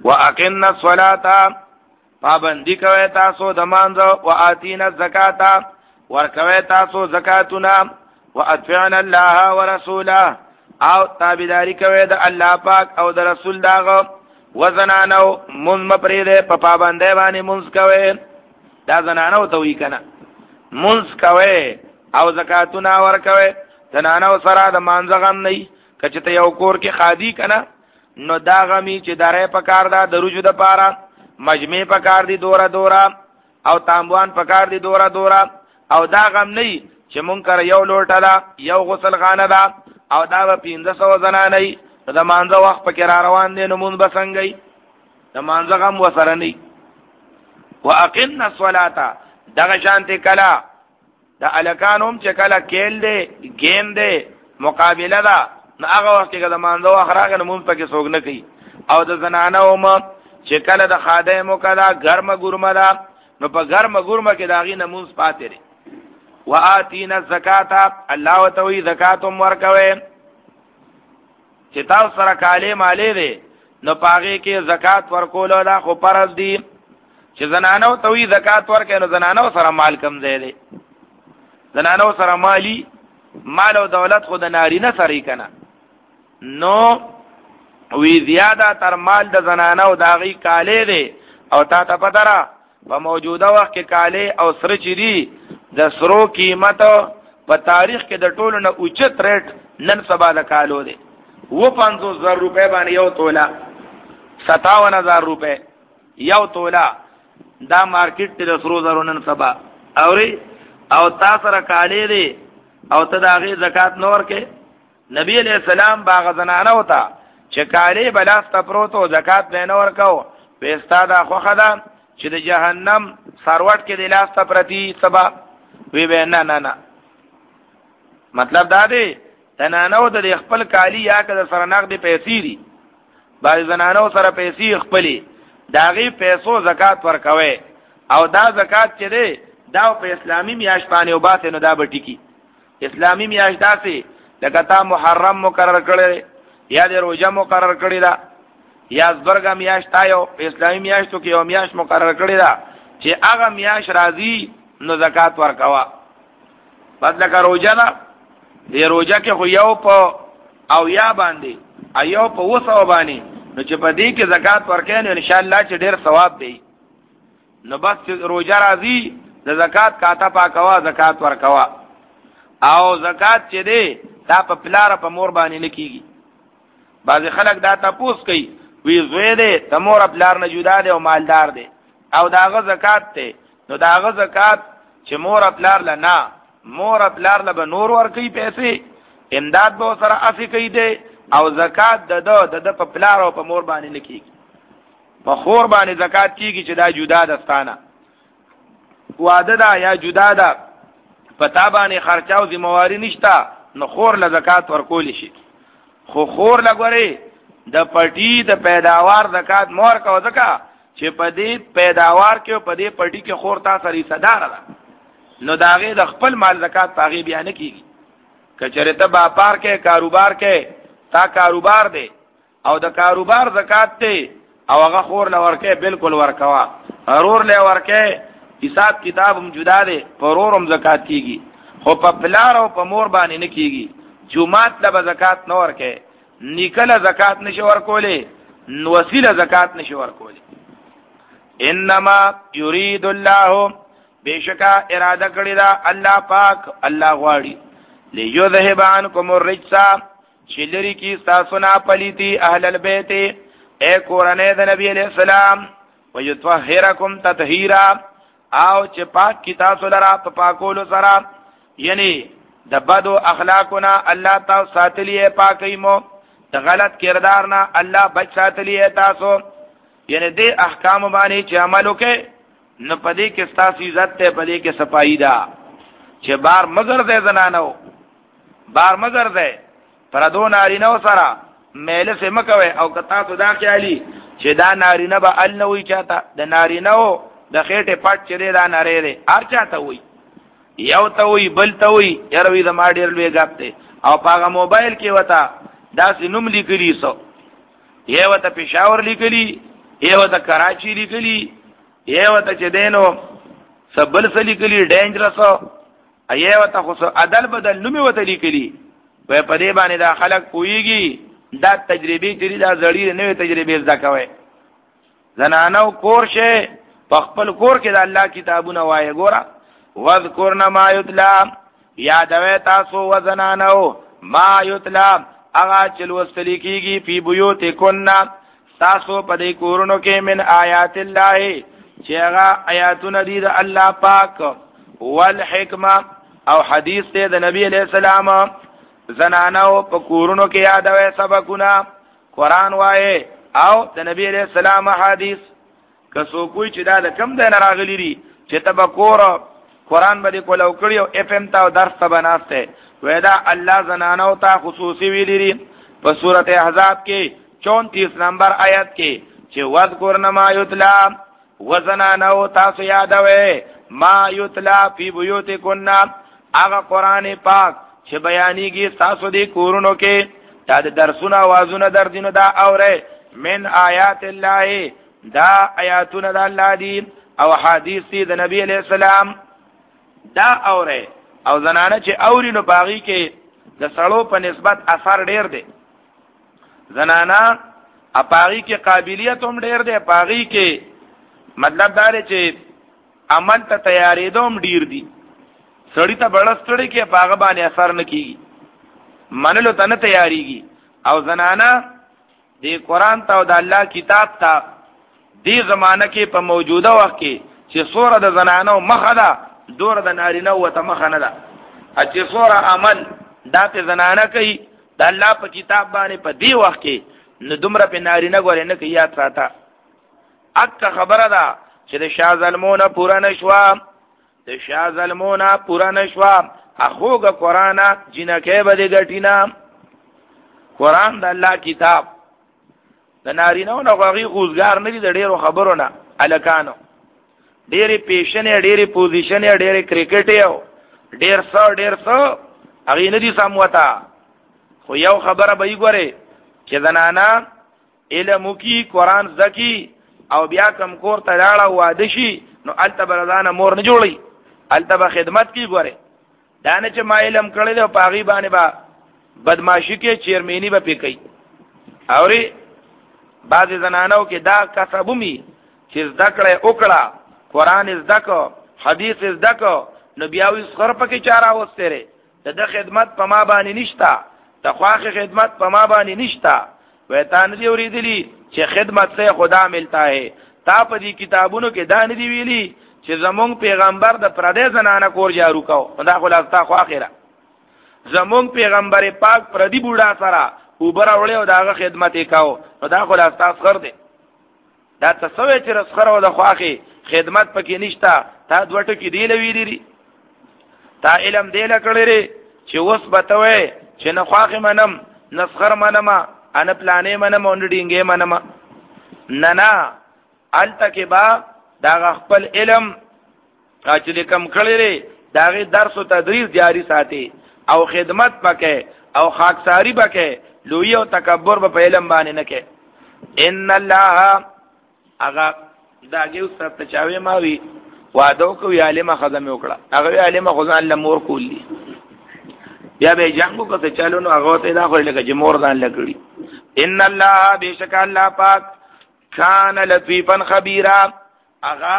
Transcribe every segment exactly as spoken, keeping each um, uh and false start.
واقمنا الصلاة پابندی کوي تاسو د مانځه، واتینا الزکات ورکوي تاسو زکاتونه، واطیعنا الله ورسوله او تابعداري کوي د الله پاک او د رسول داغه، وزنانو من مپریده په پابندۍ باندې منځ کوي، دا زنانو ته وی کنه منځ کوي او زکاتونه ورکوي. زنانو سره د مانځه غم نه کچته یو کور کې خادي کنه نو دا غمی چې دره پکار دا دروجو د پاره، مجمع پکار دی دورا دورا او تامبوان پکار دی دورا دورا، او دا غم نه چې مونږ کر یو لوټه دا یو غسل خانه دا او دا به پنځه سوه زنانې د مانځه وخت پکې را روان دي نو مونږ به څنګه د مانځه غم وسره نه. واقمنا الصلاة دغه شانته کلا د الکانوم چې کلا کېل دی گیم دی مقابله ده نو هغه وخت کې د مانځه وخت راغی نو مونږ پکې څوک نه کوي. او د زنانو م چې کله د خادمو کلا ګرمه ګرمه ده نو په ګرمه ګرمه کې داغي نمونځ پاتې لري. وآتینا الزکات الله وتوی زکاتم ورکوي چې تاسو سره کاله مالې دي نو پاغه کې زکات ورکول دا خو فرض دي چې زنانو توی زکات ورکې نو زنانو سره مال کم ځای دي، زنانو سره مالی مال او دولت خو د نارینه سره کنه نو وی زیاده تر مال د زنانو داغي کاله دي. او تا ته پته را په موجوده وخت کې کاله او سره چي دي د سرو قیمت په تاریخ کې د ټولو نه اوچت ریټ نن سبا د کالو دی و پنځوس زره روپے باندې یو تولا، ستاون هزار روپے یو تولا، دا مارکیټ ته د سرو زرو نن سبا اوري او تاسو را کالې دی او ته دا غي زکات نور کې. نبی علیہ السلام باغ زنانه وتا چې کالې بلاست پروتو زکات به نور کو په استاده خو خدام چې د جهنم سروټ کې د لاس ته پرتی سبا وی به نه نه نه مطلب دا دی تنانو د خپل کالی یا که سره نقد پیسې دي بعض زنانو سره پیسې خپلې داغي پیسو زکات ورکوي او دا زکات چې دی دا په اسلامي میاشت باندې او باسه نو دا به ټکی اسلامي میاشت داسې لکه تا محرم مقرر کړی یا د روزه مقرر کړی دا یا زبرګه میاشت آیو اسلامي میاشتو کې یو میاشت مقرر کړی دا چې هغه میاشت راځي نو زکات ورکوا. پس لکه روزه دا دی روزه کې خو یو په او یا باندې ایو په وسو باندې نو چې په دې کې زکات ورکې نو ان شاء الله چې ډېر ثواب دی. نو بس روزه راځي د زکات کاته پاکوا زکات ورکوا. او زکات چې دی دا په پلار په مور باندې نکېږي. بعض خلک دا تاسو کوي وی زوی دی د مور پلار نه جدا دی او مالدار دی او داغه زکات ته نو داغه زکات چې مور پلار لنا مور پلار له بنور ور کوي پیسې امداد به سره افي کوي دی او زکات د د د په پلار او په مور باندې نکېږي. په خور باندې زکات کیږي چې دا جدا دستانه واده دا یا جدا ده پتا باندې خرچاو ذمہواری نشتا نو خور له زکات ورکول شي. خو خور لګوري د پټي د پیداوار زکات مور کو زکا چې په دې پیداوار کې په دې پټي کې خور تاسو لري صدار ده نو داغه د خپل مال زکات پاغي بیان کیږي. کچره ته باپار کې کاروبار کې تا کاروبار دی او د کاروبار زکات ته او هغه خور لور کې بالکل ورکوا ضرور له ورکه حساب کتاب هم جدا دی پرورم زکات کیږي خو په پلار او په مور باندې نه کیږي. جمعات له زکات نه ورکه نیکله زکات نشي ورکولې نو وسیله زکات نشي ورکولې. انما یرید الله بشکا اراده کړی دا الله پاک الله غواړي لیذهب عنکم الرجس چې لري کی تاسو نه پلیتی اهل البیت اے قرانه د نبی علیہ السلام ويطهرکم تطهیرا او چې پاک کی تاسو لرا په پاکولو سره یعنی د بدو اخلاقنا الله تاسو ساتلی پاکي مو د غلط کردار نه الله بچ ساتلی تاسو یعنی دې احکام باندې چې عمل وکې نو پدې کې ستاسو عزت ته پدې کې صفائی ده چې بار مگر دې زنانو بار مگر دې پردو نارینه سره میله سم کوي او کتا تو دا خیالي چې دا نارینه به ال نه وي چاته د نارینه د خېټه پټ چره دا نری دی ار چاته وي یو ته وي بل ته وي یروي د ما ډیر لوی غاپته او پاغه موبایل کې وتا دا سينوم لیکلی سو یو ته پېښور لیکلی یو ته کراچی لیکلی یو ته چې دینو سبل سلی کلی ډینجرس ایو ته خو عدل بدل نومي وته لیکلی په پدې باندې دا خلک پويږي دا تجربه چې دا زړی نه تجربه ځکوي زنانو کور شه په خپل کور کې د الله کتابونه وایي ګوره واذکرن ما یتلا یادوي تاسو وزنانو ما یتلا هغه چې لوستل کیږي په بیوتکن تاسو په دې کورونو کې من آیات الله چې هغه آیاتونه دي د الله پاک والحکمه او حدیث ته د نبی علیہ السلام زنانو په کورونو کې یادوي سبقونه قران وایي او د نبی علیہ السلام حدیث کسو کوئی چې دا د کم د راغلی دي چې تبکور قران باندې کولو کړیو اف ام تا درس ته بناسته ودا الله زنانو ته خصوصي ویلي په سورته احزاب کې چونتیس نمبر آیت کې چې واذکرن ما یتلا وزنانو تاسو یادوي ما یتلا فی بیوتکن هغه قران پاک چې بیانېږي تاسو دې کورونو کې دا د درسونه आवाजونه دردینو دا اوره من آیات الله دا آیاتونه د الله دي او حدیث دي د نبی علیہ السلام دا اوره او زنانه چې اوري نو باغی کې د سړو په نسبت اثر ډیر دی زنانه اپاغي کې قابلیت هم ډیر دی پاغي کې مطلب دا دی چې عمل ته تیارې دوم ډیر دي سړی ته بڑستړي کې پاغه باندې اثر نه کیږي منلو ته نه تیاریږي او زنانه دی قران ته او د الله کتاب ته دی زمانہ کې په موجوده وخت کې چې سوره د زنانو مخه ده دور د نارینه وته مخه نه ده چې سوره عمل دا ته زنانه کوي د الله په کتاب باندې په دی وخت کې نو دومره په نارینه غوړې نه کوي یاد ساته اکه خبره ده چې د شاه ظلمونه پورا نشوا د شاه ظلمونه پورا نشوا اخوګه قران جنکه به د غټینا قران د الله کتاب د نارینه نو غوغي خوزګار نه دي د ډیرو خبرونه الکانو ډېری پیشنې ډېری پوزیشنې ډېری کرکټ یو ډېر څو ډېر څو هغه نه دي سموتا خو یو خبره به یې ګوره چې زنانا علم کی قران زکی او بیا کم کور ته لاړه واده شي نو الته برزانه مور نه جوړي الته به خدمت کی ګوره دا نه چې ما علم کړل او پاغي باندې با بدمعشی کې چیرمنی به پکې اوري بعض زنانو کې دا کسبومي چې ذکر وکړه قران زدکو حدیث زدکو نو بیاوی سخر پکې چاره واستره د خدمت په ما باندې نشتا تخواخ خدمت په ما باندې نشتا وې تا نه دی اوریدلی چې خدمت سے خدا ملتا ہے تا په دې کتابونو کې دا نه دی ویلي چې زمونږ پیغمبر د پردې زنانه کور جارو کو دا خلاصتا خو اخره زمونږ پیغمبر پاک پردی بوډا سره اوبر اورې او داغه خدمت وکاو نو دا خلاصتا سخر دی دا تسوي چې رسخر او د خواخي خدمت پکې نشتا تا دوټو کې دی لوي دي تا علم دی لکړې چې وس بتوي چې نه خواخي منم نسخر منم ان پلانې منم اون ډینګې منم نه نه التکه با دا خپل علم چې کم کړې داغه درس او تدریس جاری ساتي او خدمت پکې او خاکساری پکې لوی او تکبر په علم باندې نه کې ان الله اغا داګه استاد ته چاوي ماوي وادو کو عالم خدمت وکړه هغه عالم خدای الله مور کولی بیا به جنگو کو ته چالو نو هغه ته دا خو لکه جمهور ځان لګړي ان الله بیشک الله پاک کان لطیفا خبیرا اغا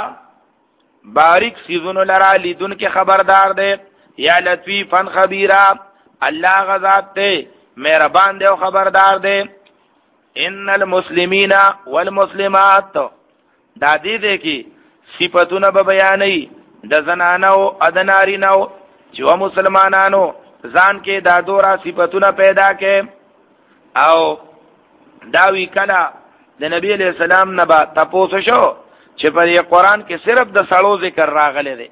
باریک سیزونو لرا لیدون کې خبردار دی یا لطیفا خبیرا الله غذات ته مهربان دی او خبردار دی ان المسلمین والمسلمات دا دې دې کې صفاتونه به بیانې د زنانو ادنارینو چې و مسلمانانو ځان کې دا دورا صفاتونه پیدا کې او دا وی کله د نبی علیہ السلام نه با تاسو شو چې په قرآن کې صرف د سړو ذکر راغلی دی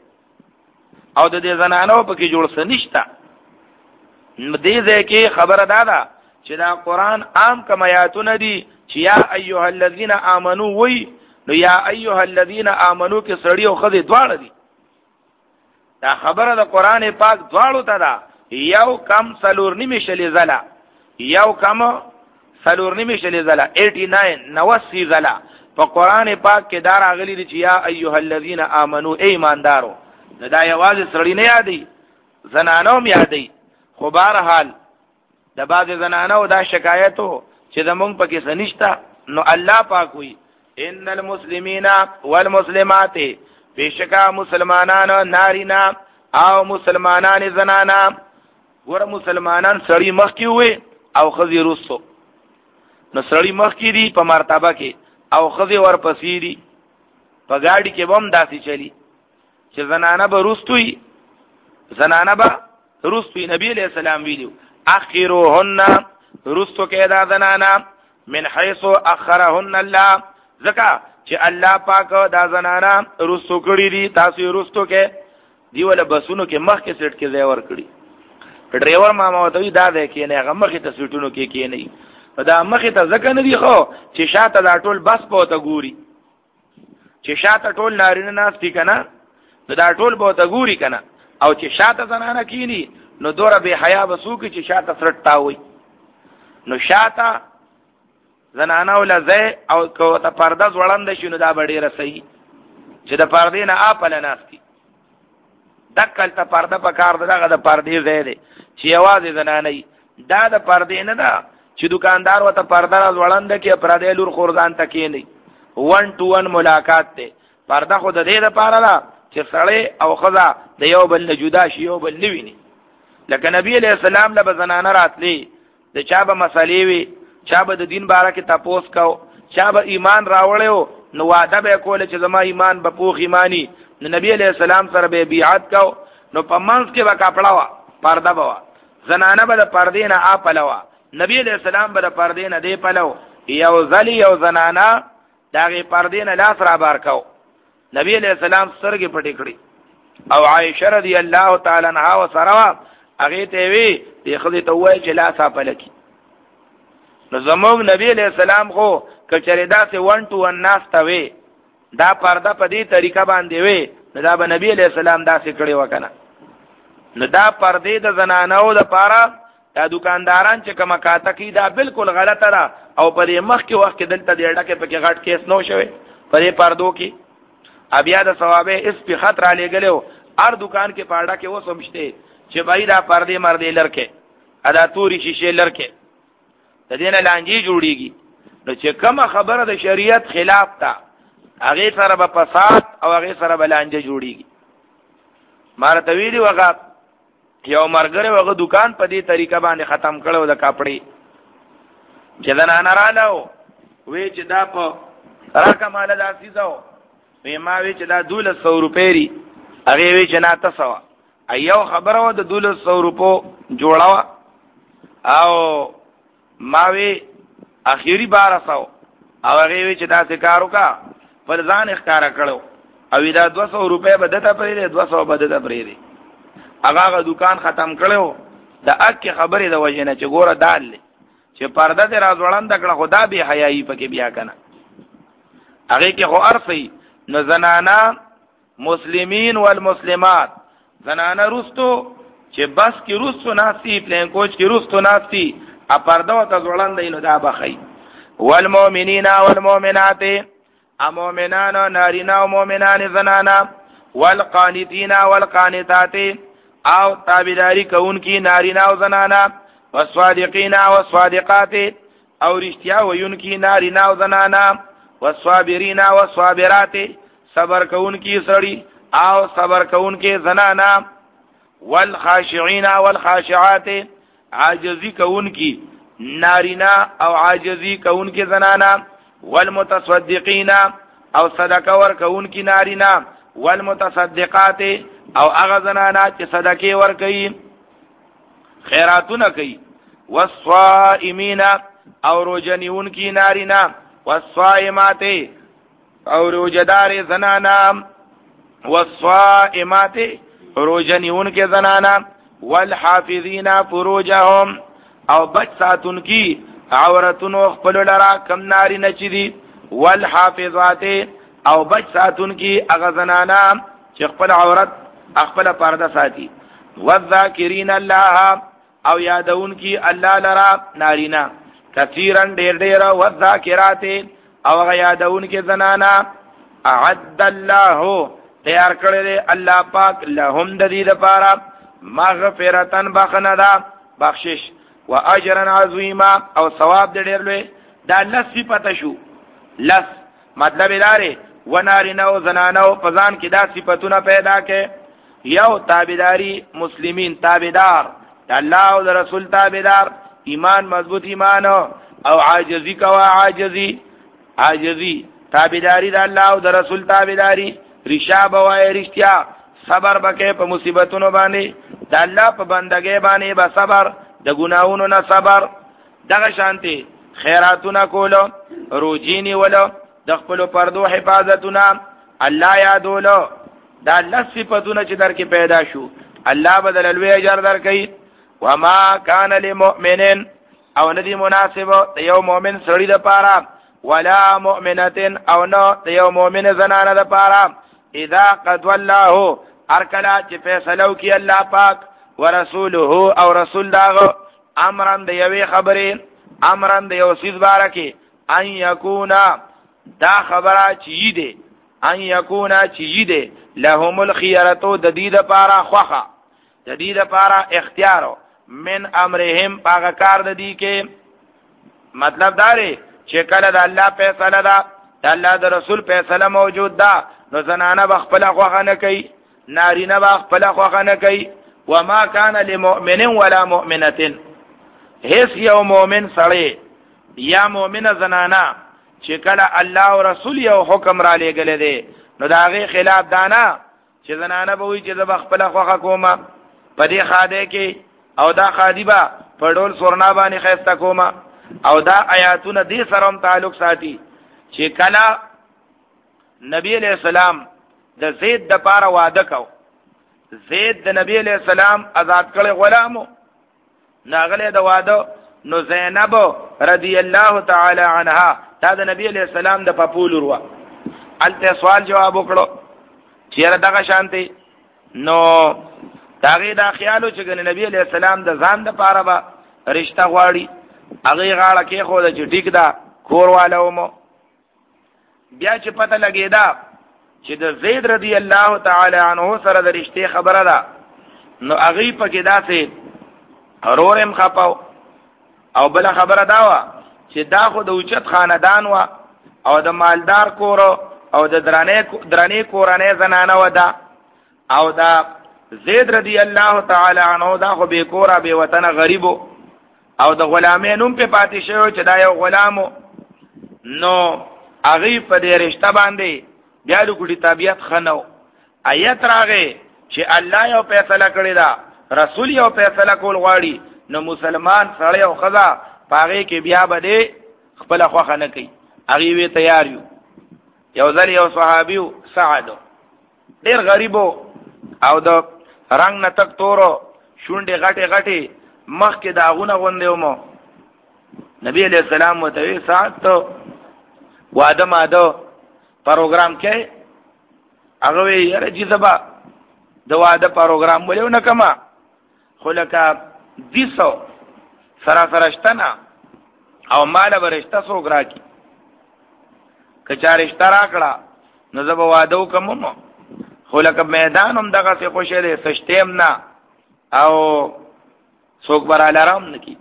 او د دې زنانو په کې جوړ سنشتا دې ځکه خبره دادا چې دا قرآن عام کمیاتونه دي چې یا ایها الذین آمنو وی نو یا ایها الذین آمنو کې سړی او خدای دواړه دي دا خبره د قرآن پاک دواړو ته ده یو کم سلور نیمه شلی زلا یو کم سلور نیمه شلی زلا نواسی زلا په قران پاک کې دا راغلي دي چې یا ایها الذین آمنو ای ایماندارو، دا یوازې سړی نه یادي، زنانو هم یادي. خو بهر حال د بعض زنانو دا شکایتو چې زمونږ پکې سنشتا، نو الله پاک وی ان المسلمین والمسلمات، بشکا مسلمانان نارینا او مسلمانان زنانا. ګوره مسلمانان سړی مخ کې وي او خزي رسو، نو سړی مخ کې دي په مرتبه کې او خزي ورپسې دي. په گاډي کې بم داسي چلی چې زنانه به رستوي، زنانه به رستوي. نبی علیہ السلام ویلو اخروهن، رستو کې دا زنانه من حيث اخرهن الله، ځکه چې الله پاک دا زنانه رستو کړی دي، تاسو رستو کې دی ول بسونو کې مخ کې سیټ کې ځای ور کړی. ډرایور ماما وته دا ده کې نه هغه مخ ته سیټونو کې کې نه، دا مخ ته ځکه نه دی خو چې شاته دا ټول بس په ته ګوري، چې شاته ټول نارینه ناس دي کنه، دا ټول به ته ګوري کنه، او چې شاته زنانه کینی نو دوره به حیا بسو کې چې شاته سرټاوي. نو شاته زنانه ولزه او کو ته پرده ځوړند شي، نو دا به ډیره صحیح چې د پردې نه اپل ناشتي دکل ته پرده په کار دغه د پردې ځای دی چې आवाज زنانه دا د پردې نه ده چې دکاندار وته پرده ځوړند کې پردې لور خورځان تکې نه ون ټو ون ملاقات ته. پرده خو د دې لپاره ده چې سړی او خزا د یو بل نه جدا شي، یو بل نه ویني. لکه نبی علیہ السلام له زنانه راتلی د چا به مسلې وي، چا به د دین باره کې تپوس کو، چا به ایمان راوړیو نو وعده به کوله چې زما ایمان به پوخ ایمانی. نو نبی علیہ السلام سره به بیعت کو، نو په منځ کې به کپڑا وا پرده وا، زنانه به د پردې نه اپلوا، نبی علیہ السلام به د پردې نه دی پلو. یو ځلی یو زنانه داغه پردې نه لاس را بار کو، نبی علیہ السلام سترګې پټې کړې، او عائشہ رضی الله تعالی عنها وسره هغه ته وی دی خدای ته وای چې لاس اپلکی. نو زموږ نبی علیہ السلام خو کچری داسې ون ټو ون ناس ته وی، دا پرده په دې طریقه باندې وی، نو دا به نبی علیہ السلام داسې کړی وکنه. نو دا پردې د زنانو د پاره دا دکانداران چې کومه کاته کی دا بالکل غلطه ده، او په دې مخ کې وخت کې دلته دې ډکه پکې غټ کیس نو شوی په دې پردو کې. بیا د ثوابه اس په خطر علی غلو هر دکان کې پاړه کې و سمجھته چې بای دا پردې مردې لرکه ادا توري شیشه لرکه د دې نه لانجی جوړیږي. نو چې کومه خبره د شریعت خلاف تا هغه سره به فساد او هغه سره به لانجه جوړیږي. مارته ویلی وغه یو مرګره وغه دکان په دې طریقه باندې ختم کړو د کپڑے چې دا نه رالو وی چې دا په راکه مال داسې زو وی ما وی چې دا دولس سو روپے هغه وی چې نه تاسو ایو خبره و د دولس سو روپو جوړاوه، او ما وی اخیری بارہ سو او هغه وی چې دا ذکر وکا پر ځان اختیار کړو، او دا دو سو روپے بدته پرې دي، دو سو بدته پرې دي. هغه دکان ختم کړو د اک خبره د وجنه چې ګوره دال چې پرده دې راځوړند کړه، خدا به حیايي پکې بیا کنه هغه کې خو ارفي. نو زنانا مسلمین والمسلمات، زنانا رستو چې بس کې رستو ناسي، پلین کوچ کې رستو ناسي، ا پرده وته ځوړند نو دا بخي. والمؤمنین والمؤمنات، ا مؤمنان نارینا او مؤمنان زنانا، والقانتین والقانتات، او تابعداری کوونکی نارینا او زنانا، والصادقین والصادقات، او رښتیا ویونکی نارینا او زنانا، والصابرین والصابرات، صبر کوونکی سړي او صبر کوونکی زنانا، والخاشعين والخاشعات، عاجزی کوونکی نارینا او عاجزی کوونکی زنانا، والمتصدقین او صدقه ور کوونکی نارینا، والمتصدقات او هغه زنانا چې صدقه ور کوي خیراتونه کوي، والصائمین او روزنیونکی نارینا، والصائمات او روزدار زنانا، والصائمات روزنیون کے زنانا، والحافظین فروجهم او بچ ساتون کی عورتونو خپل لرا کم ناری نچدی، والحافظات او بچ ساتون کی اغه زنانا چې خپل عورت خپل پرده ساتي، والذاکرین الله او یادون کی الله لرا نارینا، کثیرن ډیر ډیر، والذاکرات او هغه یادون کې زنانا اعد الله تیار کړی دی الله پاک لهم د دې لپاره مغفرتن بخندا بخشش و اجرا عظیما او ثواب دې ډېر لوی دا لس صفته شو لس مطلب لاره و نارینه او زنانه او پزان کې دا صفاتونه پیدا کې یو تابعداري مسلمین تابعدار الله او رسول تابعدار ایمان مضبوط ایمان او عاجزی کوا عاجزی عاجزی تابعداري د الله او د رسول تابعداري رشاب وای رښتیا صبر بکې په مصیبتونو باندې د الله په بندګۍ باندې به صبر د ګناہوں نه صبر دغه شانتي خیراتونه کولو روجینی ولو د خپل پردو حفاظتونه الله یادولو دا الله صفاتونه چې درکې پیدا شو الله بدل لوی اجر درکې وما كان للمؤمن او ندی مناسب د یو مؤمن سړي لپاره ولا مؤمنه او نو د یو مؤمن زنانه لپاره اذا قد والله ارکلا چې فیصلو کی الله پاک ورسوله او رسول داغه امرن د یوې خبرې امرن د یو سیز بارکه ان یکونا دا خبره چی دی ان یکونا چی دی لهم الخيارتو د دې لپاره خوخه د دې لپاره اختیار من امرهم هغه کار د دې کې مطلب دا دی چې کله د الله فیصله ده د الله د رسول فیصله موجود ده نو زنانه بخپل خوخه نه کوي نارینه بخپل خوخه نه کوي وما كان لمؤمن ولا مؤمنه هیڅ یو مؤمن سړی یا مؤمنه زنانه چې کله الله او رسول یو حکم را لېګل دي نو داغه خلاف دانا چې زنانه به وي چې د خپل خوخه کومه په دې خاده کې او دا خادیبا په ډول سورنا باندې خسته کومه او دا آیاتونه دې سره هم تعلق ساتي چې کله نبی علیہ السلام د زید د پاره وعده کو زید د نبی علیہ السلام آزاد کړي غلامو ناغله د واده نو زینب رضی الله تعالی عنها دا د نبی علیہ السلام د پپول وروا الته سوال جواب وکړو چیرې دغه شانتي نو داغه دا خیالو چې ګنې نبی علیہ السلام د ځان د پاره با رشتہ غواړي هغه غاړه کې خو د ټیک دا کوروالو مو بیا چې پته لګیدا چې د زید رضی الله تعالی عنہ سره د رشتې خبره ده نو هغه پکې داسې اورم خپاو او بل خبره دا وا چې دا خو د اوچت خاندان وا او د مالدار کور او د درانه درانه کورانه زنانه ودا او دا زید رضی الله تعالی عنہ دا خو به کورا به وطن غریبو او د غلامینوم په پاتې شو چې دا یو غلامو نو هغه په دې رشتہ باندې بیا د ګډي طبيعت خنو آیت راغې چې الله یو فیصله کړی دا رسول یو فیصله کول غواړي نو مسلمان سړی او خزا پاغه کې بیا بده خپل خوخه نه کوي هغه وی تیار یو یو ځل یو صحابي سعد ډیر غریبو او د رنگ نه تک تورو شونډې غټه غټه مخ کې داغونه غوندې مو نبی علیہ السلام وتوی سعد ته واده ماده پروګرام کې هغه وی یاره جذبا د واده پروګرام ولې نه کما خلکا دیسو سره سرهشتنا او مال برشتہ سوګرا کی کچارشتہ راکړه نو زب واده وکم خلکا میدان هم دغه څه خوشی دي سشتیم نه او څوک براله رام نکی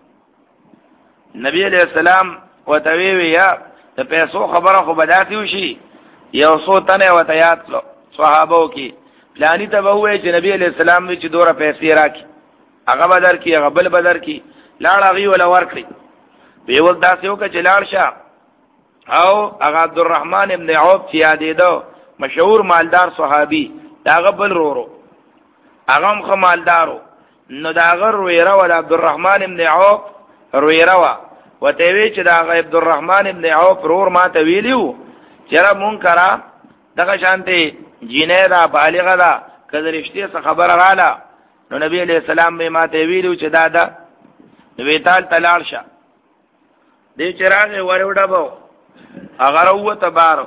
نبی علیہ السلام وتوی ویا د پیسو خبره خو بداتی وشي یو څو تنه وته یاد لو صحابو کې پلانی ته وې چې نبی علیہ السلام وی چې دوره پیسې راکې هغه بدر کې هغه بل بدر کې لاړ هغه ولا ورکړي به ول داسې وکړه چې لاړ شه او هغه عبدالرحمن ابن عوف چې یادېدو مشهور مالدار صحابي داغه بل رورو هغه هم مالدارو نو داغه رویره ول عبدالرحمن ابن عوف رویره وا وته وی چې داغه عبدالرحمن ابن عوف رور ما ته ویلیو چیرې مونږ کرا دغه شانته جینې دا بالغه دا کله رښتیا خبره غاله نو نبی علیہ السلام به ما ته ویلو چې دادا نو تال تلال شه دې چراغ وروډه بو اگر هو تبارو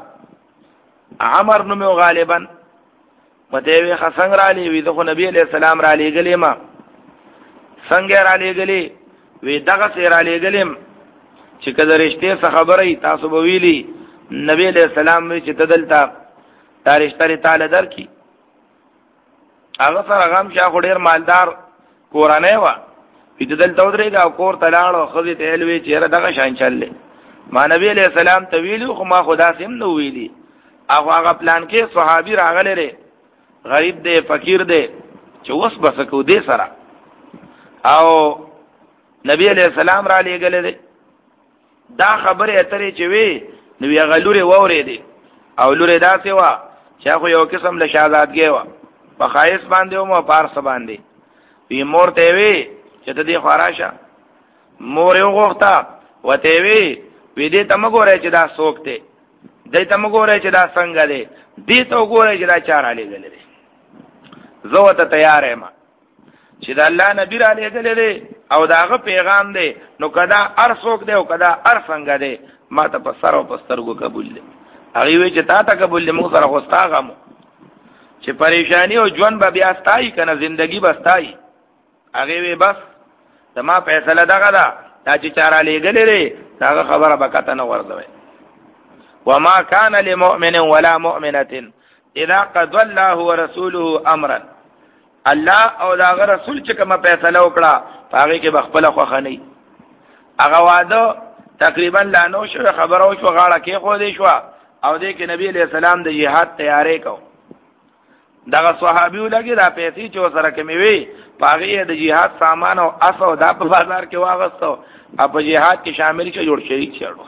عمر نو غالبا مته وی خسنګ را لې وی دغه نبی علیہ السلام را لېګلې ما څنګه را لېګلې وی دغه سره را لېګلم چې کله رښتیا خبره تاسو به ویلي نبی علیہ السلام وی چې تدلتا تاریختری تعالی در کی هغه سره غم شاه ډیر مالدار کورانه و په دلته ودرېګه او کور تلاړو خزي ته الوی چیرې دغه شان چللې ما نبی علیہ السلام تویلو خو ما خدا سم نو ویلی هغه هغه پلان کې صحابي راغله لري غریب دی فقیر دی چې وس بس کو دې سره او نبی علیہ السلام را لېګل دي دا خبره اترې چې وی نو یې غلوري ووري دي او لوري داسې وا چې خو یو قسم له شهادتګي وا په خایس باندې او مو پارس باندې وی مور ته وی چې ته دې خراشه مور یو غوښتا وته وی وی دې تم ګورې چې دا سوکته دې تم ګورې چې دا څنګه دی دې ته ګورې چې دا چار علی غلې دي زه ته تیار یم چې دا الله نبی را لېګلې دي او داغه پیغام دی نو کدا ار څوک دی او کدا ار څنګه دی ما ته په سر او په سترګو قبول دی هغه وی چې تا ته قبول دی موږ سره خوستاغمو چې پریشانی او ژوند به بیا ستای کنه زندگی بستای هغه وی بس دما فیصله دغه دا چې چاره لېګلې دي داغه خبره بکته نه ورځوي وما كان لمؤمن ولا مؤمنه اذا قضى الله ورسوله امرا الله او دا رسول چې کومه فیصله وکړه هغه کې بخپل خوخه نه هغه واده تقریبا لا نو شو خبرو شو غاړه کې خو دې شو او دې کې نبی علیہ السلام د jihad تیارې کو دغه صحابیو لګي دا پیسې چې سره کمی وي هغه د jihad سامان او اسو دا په بازار کې واغستو او په jihad کې شامل شو جوړ شریک شړو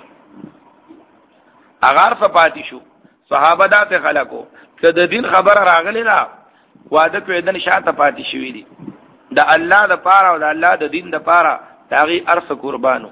اگر صفاتی شو صحابه داسې خلکو چې د دین خبر راغلی نه واده کوي دن شاته پاتې شوی دي د الله د پاره او د الله د دین د پاره تاغي ارث قربانو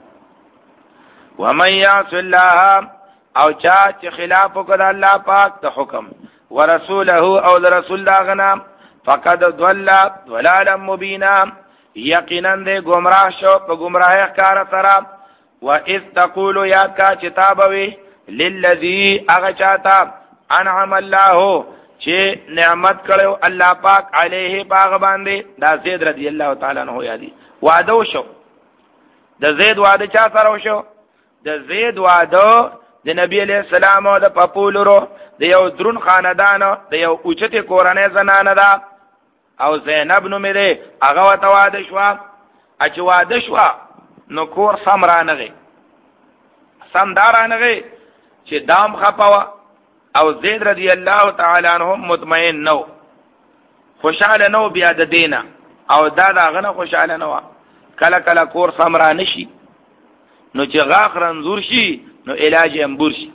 ومن يعص الله او چا چې خلاف وکړ الله پاک د حکم ورسوله او د رسول داغنا فقد ضل ضلالا مبینا یقینا دې گمراه شو په گمراهی ښکار سره واذ تقول یا کا کتابوي للذي اغچاتا انعم الله چې نعمت کړو الله پاک علیه پاک باندې دا زید رضی الله تعالی عنہ یادي وعده وشو د زید وعده چا سره وشو د زید وعده د نبی علیہ السلام او د پپولورو د یو درون خاندان د یو اوچته کورنۍ زنانه ده او زینب نو مې هغه وته وعده شو اچ وعده شو نو کور سمرانغه سمدارانغه چې دام خپوا او زید رضی الله تعالی عنہ مطمئن نو خوشاله نو بیا د دینه او دا دا غنه خوشاله نو کله کله کور سمرا نشي نو چې غاخ رنزور شي نو علاج امبور شي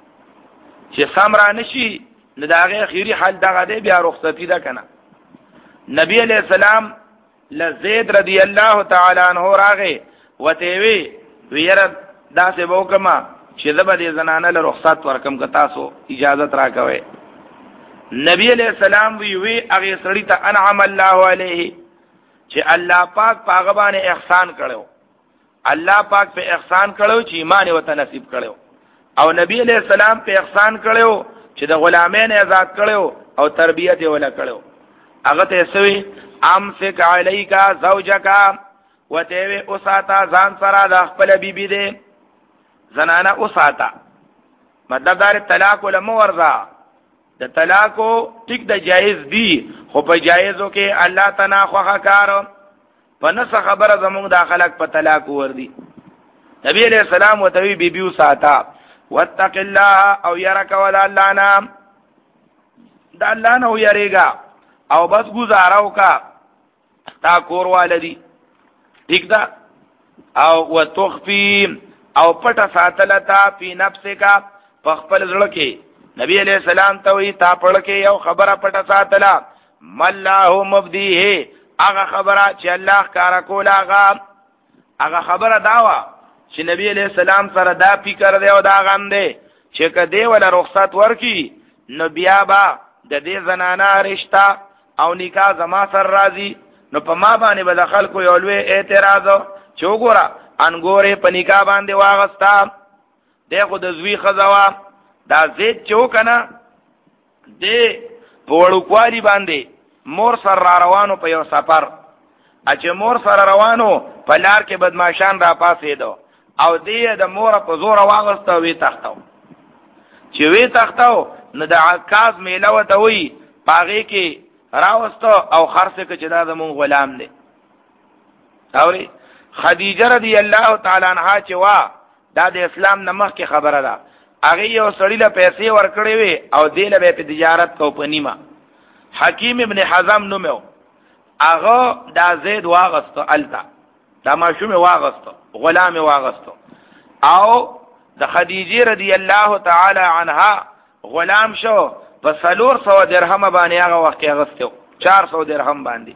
چې سمرا نشي نو داغه اخیری حل دغه دی بیا رخصتی ده کنه نبی علیہ السلام لزید رضی الله تعالی عنہ راغه وته وی ویره داسې وکما چې زبر دې زنانه له رخصت ورکم ک تاسو اجازه راکوي نبی علیہ السلام وی وی هغه سړی ته انعم الله علیه چې الله پاک پاغه باندې احسان کړو الله پاک په احسان کړو چې ایمان وته نصیب کړو او نبی علیہ السلام په احسان کړو چې د غلامین آزاد کړو او تربیت یې ولا کړو هغه ته سوي امسک علیکا زوجکا وته اوساتا ځان سره د خپل بیبي دې زنانه اوساتا مطلب دار طلاق ولا مورزا د طلاقو ټیک د جایز دی خو په جایزو کې الله تعالی خوخه کار په نس خبره زموږ د خلق په طلاق ور دي نبی علیہ السلام وتوی بیبي اوساتا واتق الله او يرك ولا الله نام د الله نه یریګا او بس گزاراو کا تا کور والدی ٹھیک دا او وتخفي او پټه ساتلتا فی نفسک فخپل زړه کې نبی علیہ السلام ته وی تا پړ کې یو خبره پټه ساتلا ملله مبدیه هغه خبره چې الله کار کول هغه هغه خبره داوا چې نبی علیہ السلام سره دا فکر دی او دا غم دی چې کدی ولا رخصت ورکی نو بیا با د دې زنانا رشتہ او نکاح زما سر راضی نو په ما باندې به د خلکو یو لوی اعتراض چوغورا انګورې په نکاح باندې واغستا دغه د زوی خزوا دا زید چوکنه د پوړوکوالي باندې مور سر را روانو په یو سفر اچ مور سره روانو په لار کې بدمعشان را پاسې دو او دې د مور په زور واغستا وی تختو چې وی تختو نو د عکاز میله وته وی پاغه کې راوستو او خرڅ کې چې دا زمون غلام دی. اوري خدیجه رضی الله تعالی عنها چې وا دا د اسلام نمخ کې خبره ده، هغه یو سړی له پیسې ورکړې وي او دیله به په تجارت کو پنیما. حکیم ابن حزم نومو هغه دا زید واغستو التا دا ماشوم واغستو غلام واغستو او د خدیجه رضی الله تعالی عنها غلام شو په سلور سو درهم باندې هغه وخت کې غستو چار سو درهم باندې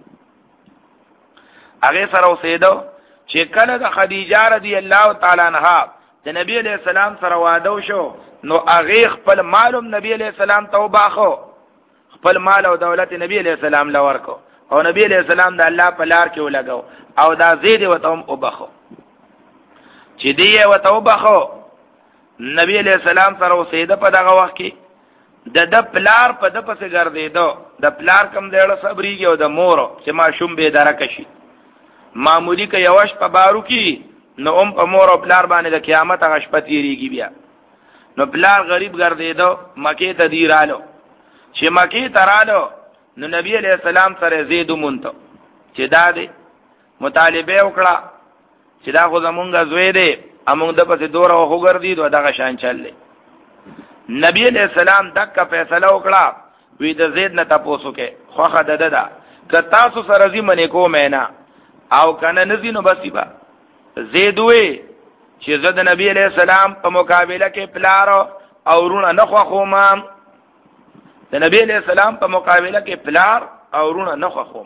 هغه سره اوسېدو چې کله د خدیجه رضی الله تعالی عنها د نبی علیہ السلام سره واده شو نو هغه خپل مالوم نبی علیہ السلام توبه خو خپل مال او دولت نبی علیہ السلام لور کو او نبی علیہ السلام د الله په لار کې ولګاو او دا زید وتهم او بخو چې دی وتو بخو نبی علیہ السلام سره اوسېده په دغه وخت کې د د پلار په د پسې ګرځېدو د پلار کم دیړه صبرېږي او د مور چې ما شوم به درکه شي معمولی که یوش په بارو کې نو ام په مور او پلار باندې د قیامت هغه شپه تیریږي بیا. نو پلار غریب ګرځېدو مکې ته دی رالو چې مکې ته رالو نو نبی علیہ السلام سره زید مونته چې دا دی مطالبه وکړه چې دا خو زمونږ زوی دی امونږ د پسې دوره وګرځي دوه دغه شان چللی. نبی علیہ السلام دک فیصله وکړه وی د زید نه تاسو کې خوخه ده ده که تاسو سره زی منې کو مینا او کنه نزی نو بسی با زید وی چې زه د نبی علیہ السلام په مقابله کې پلار او رونه نه خوخوم د نبی علیہ السلام په مقابله کې پلار او رونه نه خوخوم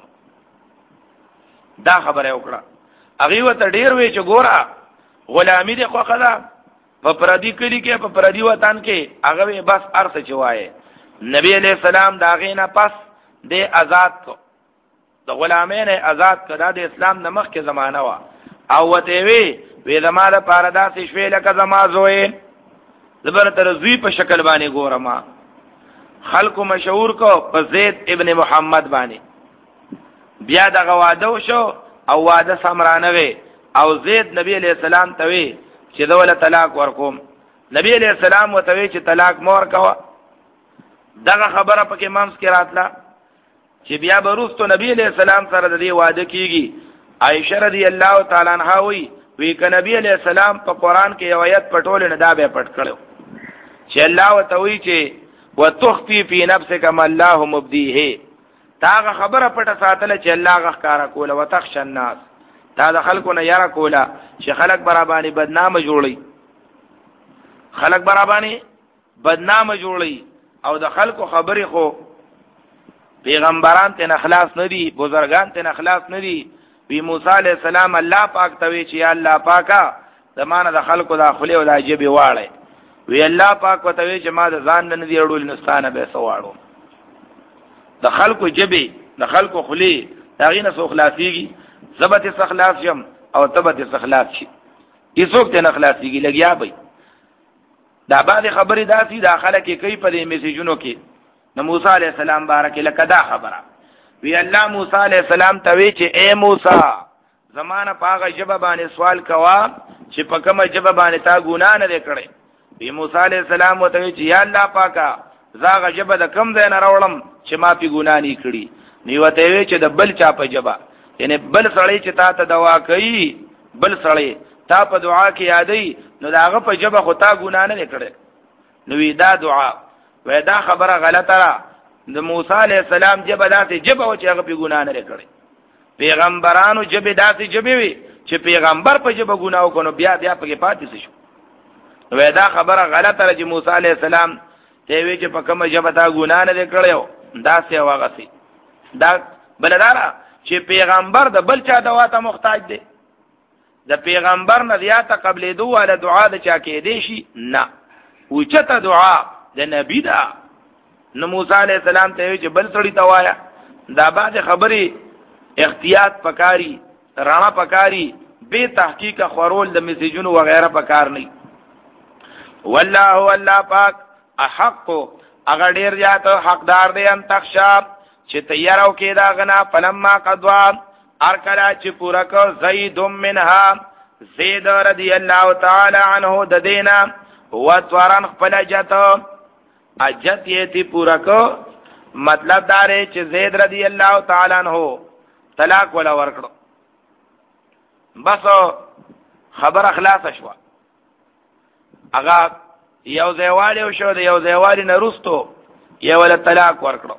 دا خبره وکړه. هغه وته ډیر وی چې ګوره غلامی دی خوخه ده په پردي کلی کې په پردي وطن کې هغه بس ارث چوایي. نبی علیہ السلام دا غینا پس د آزاد کو د غلامین آزاد کړه د اسلام نمخ کې زمانہ وا او وته وی وی زماده پاردا سي شوي لکه زما زوی زبر تر زوی په شکل باندې ګورما خلکو مشهور کو په زید ابن محمد باندې بیا دغه واده شو او واده سمرانه وی او زید نبی علیہ السلام ته وی چې دوله طلاق ورکوم. نبی علیہ السلام وته وی چې طلاق مور کوا دغه خبره پکې ممس کې راتله چې بیا بروستو نبی علیہ السلام سره د دې واده کیږي. عائشہ رضی الله تعالی عنها وی وی ک نبی علیہ السلام په قران کې یو آیت پټول نه دا به پټ کړو چې الله وتوی چې وتخفي في نفسك ما الله مبديه تاغه خبره پټه ساتله چې الله غخکارا کوله وتخشى الناس تا د خلکو نه یاره کوله چې خلک برابرانی بدنامه جوړي خلک برابرانی بدنامه جوړي او د خلکو خبرې خو پیغمبران ته اخلاص ندي بزرگان ته اخلاص ندي. وی موسی علیہ السلام الله پاک ته وی چې یا الله پاکا زمانه د خلکو داخله او لاجبي واړي وی الله پاک وته وی چې ما د ځان نه دی اړول نستانه به سواړو د خلکو جبي د خلکو خلی داغینه سو خلاصيږي ثبت استخلاص یم او ثبت استخلاص شي هیڅوک ته اخلاصيږي لګیا به دا بعد خبرې داسي داخله کې کوي په دې میسجونو کې نو موسی علیہ السلام بارک لکه دا خبره وی الله موسی علیہ السلام ته وی چې اے موسی زمانہ پاغه جبه باندې سوال کوا چې په کومه جبه باندې تا ګنا نه کړې. وی موسی علیہ السلام ته وی چې یا الله پاکا زاغه جبه د کم ځای نه راولم چې ما پی ګنا نه کړې. نیو ته وی چې د بل چا په جبه یعنی بل سړی چې تا ته دوا کوي بل سړی تا په دعا کې یادې نو داغه په جبه خو تا ګنا نه کړې. نو وی دا دعا وې دا خبره غلطه را د موسی علیہ السلام جبه داسې جبه و چې هغه په ګناه نه کړی. پیغمبرانو جبه داسې جبه وي چې پیغمبر په جبه ګناه وکړو بیا بیا پکې پاتې شو. وې دا خبره غلطه را چې موسی علیہ السلام ته وی چې په کومه جبه تا ګناه نه کړو داسې واغسي دا بلدارا چې پیغمبر د بل چا دوا ته محتاج دی د پیغمبر نه زیاته قبلې دوه له دعا د چا کې دی شي نه اوچته دعا د نبی دا. نو موسی علیہ السلام ته چې بل سړی توایا دا بعد خبرې احتیاط پکاري رانا پکاري به تحقیق خورول د میسجونو وغیرہ پکار نه. والله والله پاک احق اگر ډیر زیات حقدار دی ان تخشا چې تیارو کې دا غنا فلما قضوا ارکلا چې پورا کو زید منها زید رضی الله تعالی عنه د دینا هو تورن خپل جته اجت یې تی پورا کو مطلب دار چې زید رضی الله تعالی عنہ طلاق ولا ورکړو بس خبر اخلاص شو اغا یو زیوالی شو د یو زیوالی نه رستو یو ول طلاق ورکړو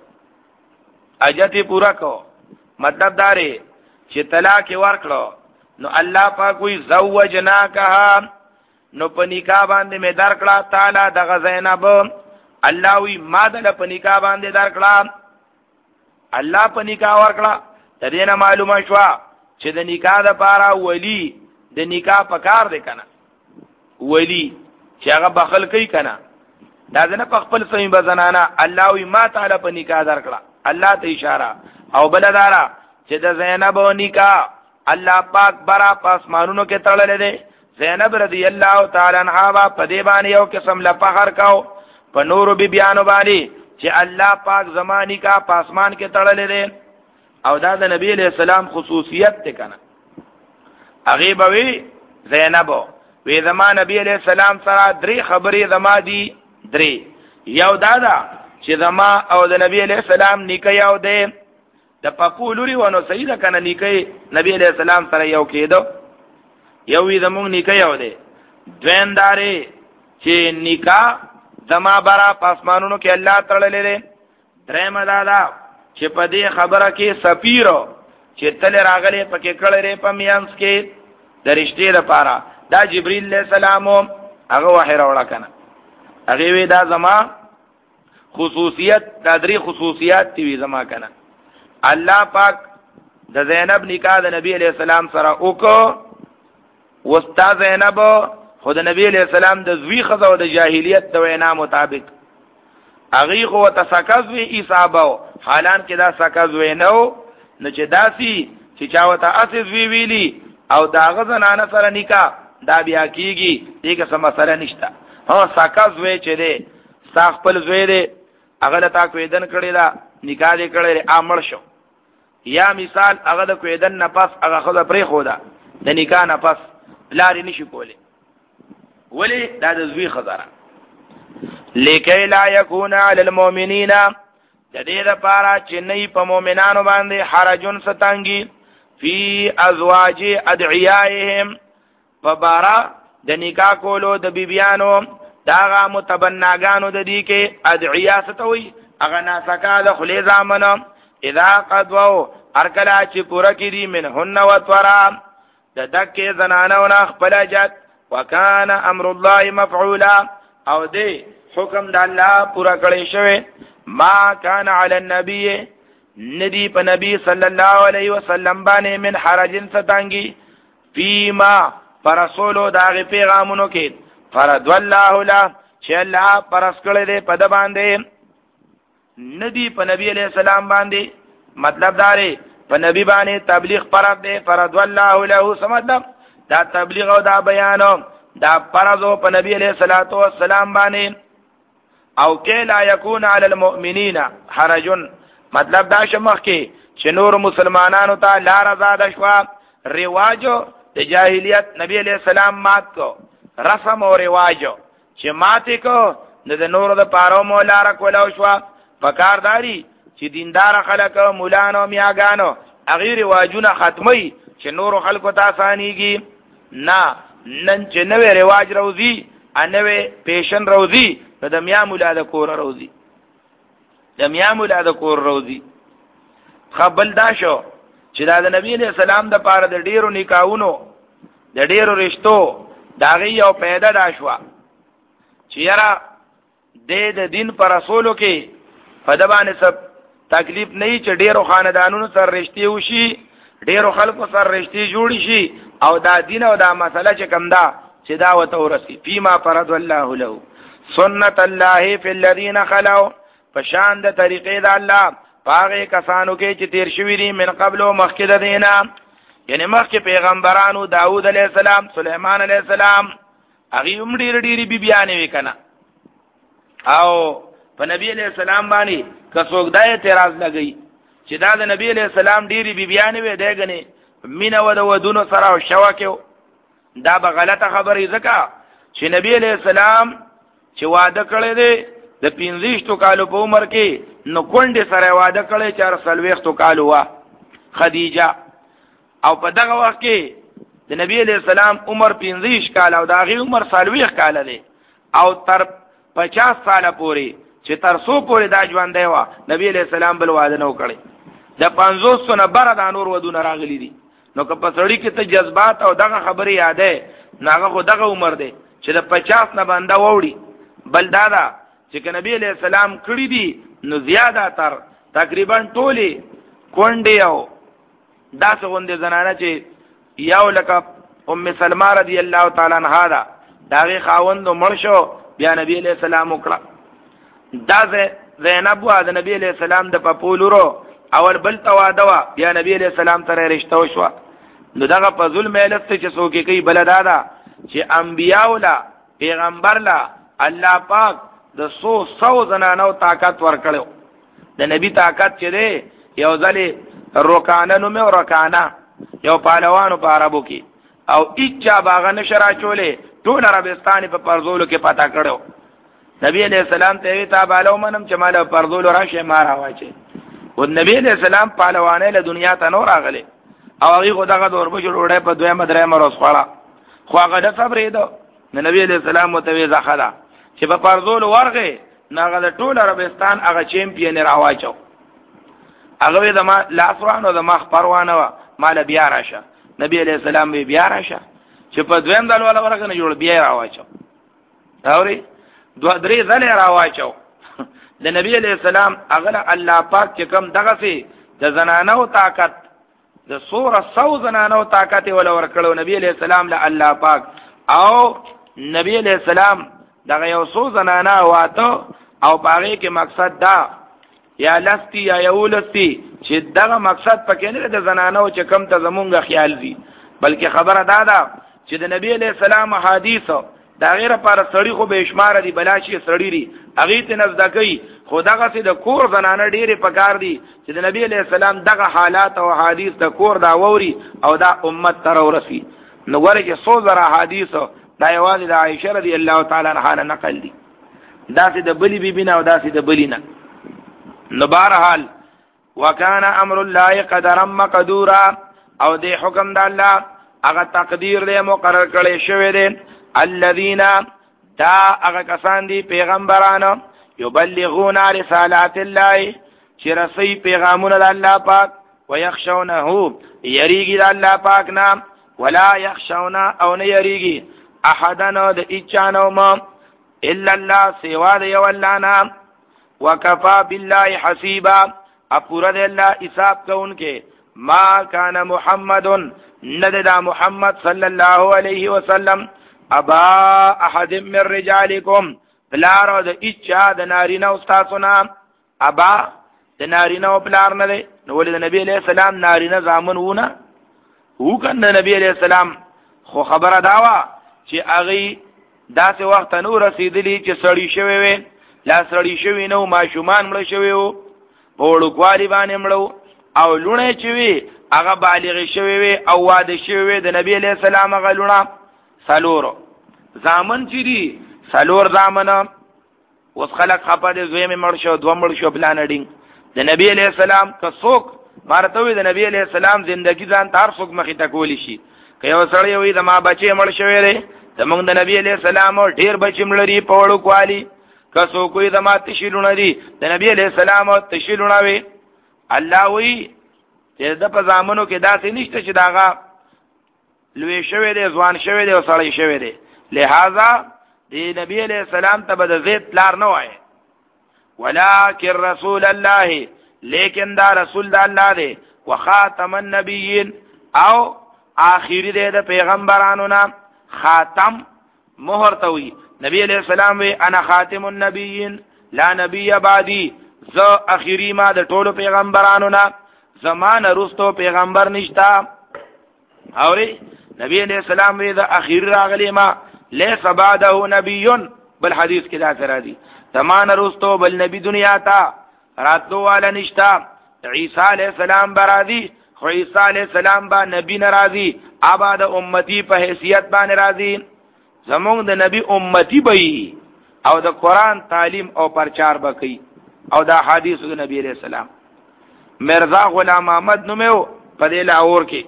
اجت پورا کو مطلب دار چې طلاق ورکړو نو الله پاک وی زوجناکها نو په نکاح باندې مې درکړه تعالی د زینب الله وی ما د په نکاح باندې درکړه الله په نکاح ورکړه تدینه معلومه شو چې د نکاح د پاره ولی د نکاح پکار دی کنه ولی چې هغه بخل کوي کنه دا نه په خپل سمې بزنانه الله وی ما تعالی په نکاح درکړه الله ته اشاره او بلدارا چې د زینب نکاح الله پاک برا پاسمانونو کې تړلې ده زینب رضی الله تعالی عنها وا په دی باندې یو قسم لا فخر کاو په نور بی بیان باندې چې الله پاک زمانی کا پاسمان کې تړلې ده او دا د نبی علیہ السلام خصوصیت ته کنه هغه به زینب وی زما نبی علیہ السلام سره درې خبرې زما دي درې یو دادا چې زما او د نبی علیہ السلام نکاح یو ده د پپولوري ونه سیده کنه نکاح نبی علیہ السلام سره یو کېدو یو وی زمونږ نکاح یو ده دوین داري چې نکاح زما برا پاسمانونو کې الله تړلې ده درېم دادا چې په دې خبره کې سفیرو چې تل راغلي پکې کړه په میانس کې د رښتې لپاره دا جبرئیل علیہ السلام هغه وحی راوړه کنه هغه وی دا زما خصوصیت دا درې خصوصیات دی زما کنه الله پاک د زینب نکاح د نبی علیہ السلام سره وکړو وستا زینب خود نبی علیہ السلام د زوی خزو د جاهلیت د وینا مطابق هغه خو تسکز وی حسابو حالان کې دا سکز وینو نو چې داسي چې چاوته اساس وی ویلی او دا غزنانه سره نکاح دا بیا کیږي دغه سم مسله نشته ها سکز وی چې دی ساخ خپل زوی دی هغه تا کویدن کړی دا نکاح دې کړی امر شو یا مثال هغه د کویدن نه پس هغه خو پرې خو دا د نکاح نه پس لاري نشي کولی ولی دا د زوی خزره لکه لا یکون علی المؤمنین د دې لپاره چې نه په مؤمنانو باندې حرجون ستانګي فی ازواج ادعیائهم فبارا د نکاح کولو د بیبیانو داغه متبناګانو د دې کې ادعیا ستوي هغه ناسکا د خلی زامن اذا قدوا ارکلا چې پورا کړي منهن وتورا د دکې زنانو نه خپل جات وکانا امر الله مفعولا او دې حکم د الله پورا کړی شوی ما کان علی النبی ندی په نبی صلی الله علیه وسلم باندې من حرج ستانګي فیما فرسولو داغه پیغامونو کې فرض الله له چې الله پرس کړی دی په د باندې ندی په نبی علیہ السلام باندې مطلب داري په نبی باندې تبلیغ فرض دی فرض الله له سمدم دا تبلیغ او دا بیانو دا فرض په نبی علیہ الصلوۃ والسلام باندې او کې لا یکون علی المؤمنین حرج مطلب دا شمخ کې چې نور مسلمانانو ته لار آزاد شوا رواجو د جاهلیت نبی علیہ السلام مات کو رسم او رواجو چې مات کو د نور د پاره مولا را کولو شوا پکارداری چې دیندار خلک مولانو میاګانو اغیر رواجونه ختمي چې نور خلکو ته اسانيږي نه نن چې نوې رواج روزي انوي پیشن روزي نو د میا مولا د کور روزي د میا مولا د کور روزي خپل دا شو چې دا د نبی علیہ السلام د پاره د ډیرو نکاحونو د ډیرو رشتو داغي یو پیدا دا شو چې یاره د د دین پر رسولو کې په دبانې سب تکلیف نه چې ډیرو خاندانونو سره رشتي وشي ډیرو خلکو سره رشتي جوړ شي او دا دین او دا مسله چې کم دا چې دا وته ورسي فيما فرض الله له سنت الله فی الذین خلو پشان د طریقې د الله پاغه کسانو کې چې تیر شوی دي من قبل او مخکې د دینه یعنی مخکې پیغمبرانو داوود علیہ السلام سلیمان علیہ السلام هغه هم ډیر ډیر بی بیانې وکنا او په نبی علیہ السلام باندې کڅوګ د اعتراض لګی چې دا د نبی علیہ السلام ډیر بی بیانې وې دیګنه مینا ود ودونو سره او شواکه دا به غلطه خبره ځکه چې نبی علیہ السلام چې وعده کړی دی د پنځه کالو په عمر کې نو کونډه سره واده کړي چې سلويختو کالو وا خدیجه او په دغه وخت کې د نبی علیہ السلام عمر پنځه کال او داغه عمر سلويخ کال دی او تر پچاس سال پورې چې تر سو پورې دا ژوند دی وا نبی علیہ السلام بل واده نو کړي د پنځوس نه بر د نور ودونه راغلي دي نو که په سړی کې ته جذبات او دغه خبرې یادې ناغه خو دغه عمر دی چې د پچاس نه باندې ووري بل دادا چې نبی علیہ السلام کړی دي نو زیاده تر تقریبا ټولي کونډې او داسې غوندې زنانه چې یو لکه ام سلمہ رضی الله تعالی عنها دا داغه خاوند مړ شو بیا نبی علیہ السلام وکړه دا زینب وا د نبی علیہ السلام د پپولورو اول بل تواده بیا نبی علیہ السلام سره رشتہ وشو نو دغه په ظلم علت چې څوک کوي بل دادا چې انبیاء ولا پیغمبر لا الله پاک د سو سو زنانو طاقت ورکړو د نبی طاقت چې دی یو ځلې روکانه نو مې ورکانه یو پهلوانو په عربو کې او اچا باغ نشرا چولې ټول عربستان په پرزولو کې پتا کړو نبی علیہ السلام ته وی تا بالو منم چې مال پرزولو راشه مارا واچي او نبی علیہ السلام پهلوانه له دنیا ته نور راغله او هغه خدغه دور به جوړه په دوه مدره مروس خړه خو هغه د صبر ایدو نبی علیہ السلام متوي زخلا چې په پرزولو ورغه ناغه د ټول عربستان هغه چیمپیون راواچو هغه د ما لاسوانو د مخ پروانه مال بیا راشه نبی علیہ السلام بی بیا راشه چې په دویم دل ولا ورغه نه جوړ بیا راواچو اوري دوه درې ځله راواچو د نبی علیہ السلام هغه الله پاک چې کوم دغه سي د زنانو طاقت د سوره سو زنانو طاقت ولا ورکړو نبی علیہ السلام له الله پاک او نبی علیہ السلام دغه یو سو زنانا واته او باغې کې مقصد دا یا لستی یا یولستی چې دغه مقصد پکې نه د زنانو چې کم ته زمونږ خیال دي بلکې خبره دا ده چې د نبی علیہ السلام حدیث دا غیر پر سړی خو به شمار دي بلاشي سړی دي اغه ته نزدکې خدغه سي د کور زنانه ډېرې پکار دي چې د نبی علیہ السلام دغه حالات او حدیث د کور دا ووري او دا امت تر ورسي نو ورته سو زره حدیث دا یوازې د عائشه رضی الله تعالی عنها نقل دي دا سي د بلی بیبینا او دا سي د بلینا نو بهرحال وکانا امر الله قدرا مقدورا او د حکم د الله هغه تقدیر له مقرر کړي شوی دی الذين دا هغه کسان دي پیغمبرانو یبلغون رسالات الله چې رسي پیغامونه د الله پاک ويخشونه یریږي د الله پاک نام ولا يخشون او نه یریږي احدنا د اچانو ما الا الله سوا د یو الله نام وکفا بالله حسیبا اپورا د الله حساب کوونکې ما کان محمد ندد محمد صلی الله علیه وسلم ابا احد من رجالکم بلارو د اچا د نارینه استادونه ابا د نارینه او بلار نه دی نو ولې د نبی علیہ السلام نارینه زامن ونه هو کنه نبی علیہ السلام خو خبره داوا چې اغي داسې وخت نور رسیدلی چې سړی شوی وي لا سړی شوی نو ماشومان مړ شوی وو په وړوکوالي باندې مړو او لونه چې وي هغه بالغ شوی وي او واده شوی وي د نبی علیہ السلام هغه لونه سالور زامن چې دي سالور زامن اوس خلک خپه دي زوی مې مړ شو دوه مړ شو پلان ډینګ د نبی علیہ السلام که څوک مارته وي د نبی علیہ السلام زندگی ځان تار څوک مخې ته کولی شي که یو سړی وي د ما بچي مړ شوی دی زمونږ د نبی علیہ السلام ډیر بچی مړري په وړو کوالي که څوک وي د ما تشیلونه دي د نبی علیہ السلام تشیلونه وي الله وی چې د په زامنو کې داسې نشته چې داغه لوی شوی دی ځوان شوی دی او سړی شوی دی لہذا د نبی علیہ السلام ته به د زید پلار نه وای ولکن رسول الله لیکن دا رسول د الله دی وخاتم النبیین او آخری دی د پیغمبرانو نام خاتم مہر توي نبی علیہ السلام وی انا خاتم النبیین لا نبی بعدی ز اخری ما د ټولو پیغمبرانو نا زمانه رستو پیغمبر نشتا اوري نبی علیہ السلام وی د اخیر راغلی ما لیس بعده نبی بل حدیث کې دا سره دي زمانه رستو بل نبی دنیا تا راتلو والا نشتا عیسی علیہ السلام برادی خو عیسی علیہ السلام با نبی ناراضی آباد امتی په حیثیت باندې راضی زمونږ د نبی امتی بئی او د قران تعلیم او پرچار وکي او د حدیث د نبی علیہ السلام. مرزا غلام احمد نومو په دې لاور کې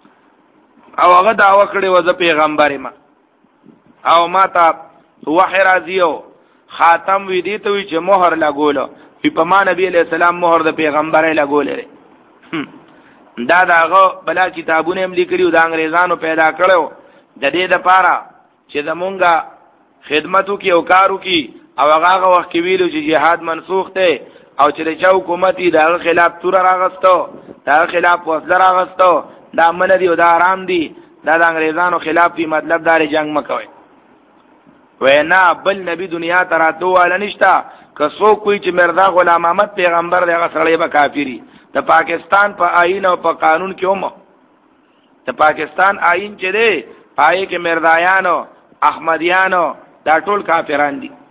او هغه دا وکړي و ز پیغمبر ما او ما ته وحی راځيو خاتم وی دي ته چې مہر لګولو په ما نبی علیہ السلام مہر د پیغمبر لګولې دا داغه بلا کتابونه هم لیکلو د انګريزانو پیدا کړو د دې لپاره چې زمونږه خدمتو کې او کارو کې او هغه وخت کې ویلو چې جهاد منسوخ دی او چې د حکومتي دغه خلاف تور راغستو دغه خلاف وسله راغستو دا من دی او دا آرام دی دا د انګريزانو خلاف دی مطلب دار جنگ مکوي وینا بل نبی دنیا تراتو والا نشتا که سو کوئی چې مرزا غلام احمد پیغمبر دی هغه سړی به کافری. د پاکستان په آئین او په قانون کې هم د پاکستان آئین چې دی پای کې مرزایانو احمدیانو دا ټول کافران دي.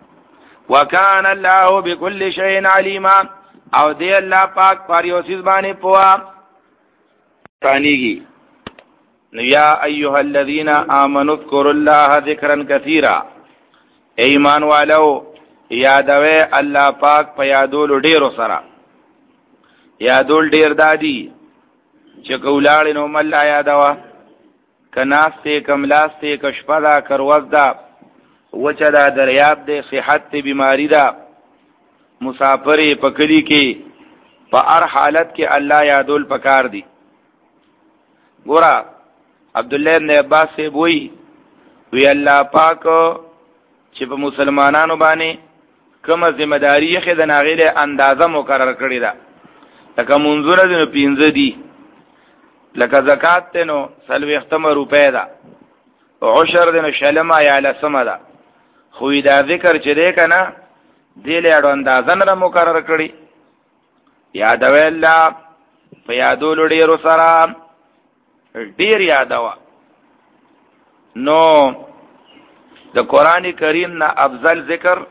وکان الله بكل شيء عليما او دی الله پاک پر یو څه باندې پوا ثانیږي. نو یا ایها الذين امنوا اذكروا الله ذکرا كثيرا ایمان والو یادوي الله پاک په یادول ډیرو سره یادول ډیر دادی چې کولاړ نو مل یادوا کناسته کملاسته کشپدا کروزدا وچا دا دریاب دے صحت تے بیماری دا مسافر پکلی کې په هر حالت کې الله یادول پکار دی. ګورا عبد الله بن عباس سے وی وی الله پاک چې په مسلمانانو باندې کومه ذمہ داری یې د ناغله اندازه مقرر کړی دا لکه منځونه د پینځه دی لکه زکات ته نو سلوي ختمه روپے دا عشر د شلمه یا لسمه دا خو دا ذکر چې دی کنه دې له اړو اندازه نه مقرر کړی. یاد ویلا په یادولو ډیرو سره ډیر یادوا نو د قران کریم نه افضل ذکر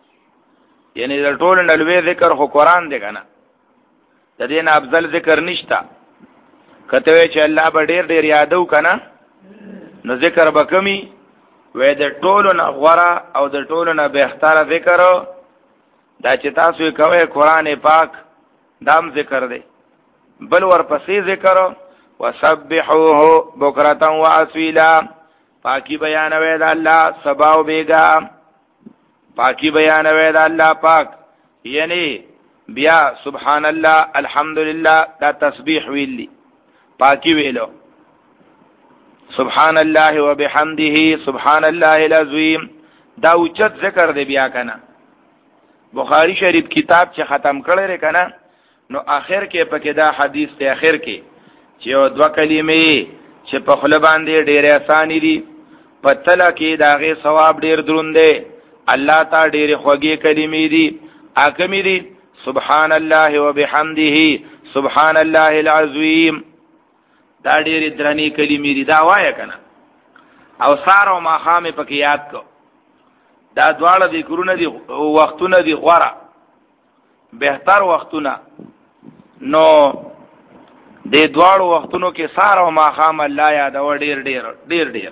یعنی د ټول نلوي ذکر خو قران دی کنه د دې نه افضل ذکر نشتا. کته چې الله به ډیر ډیر یادو کنه نو ذکر به کمی وې د ټولو نه غوړه او د ټولو نه بهتره ذکر دا چې تاسو کوی قران پاک دام ذکر دی. بل ورپسې ذکر وسبحوه بکرة واصیلا پاکی بیانوي د الله سبا او بیگا پاکی بیانوي د الله پاک یعنی بیا سبحان الله الحمدلله دا تسبیح ویلی پاکی ویلو سبحان الله وبحمده سبحان الله العظیم دا اوچت ذکر دی بیا کنه. بخاری شریف کتاب چې ختم کړی ری کنه نو آخر کې پکې دا حدیث ته آخر کې چې او دوا کلمې چې په خله باندې ډېرې اساني دي په تل کې داغه ثواب ډېر دروند دی الله تعالی ډېرې خوږې کلمې دي اکمې دي سبحان الله وبحمده سبحان الله العظیم دا ډېرې درنې کلمې دي دا وایه کنه او سار او ماخام پکې یاد کو دا دواړه ذکرونه دي وختونه دي غوړه بهتر وختونه نو د دواړو وختونو کې سار او ماخام الله یاد او ډېر ډېر ډېر ډېر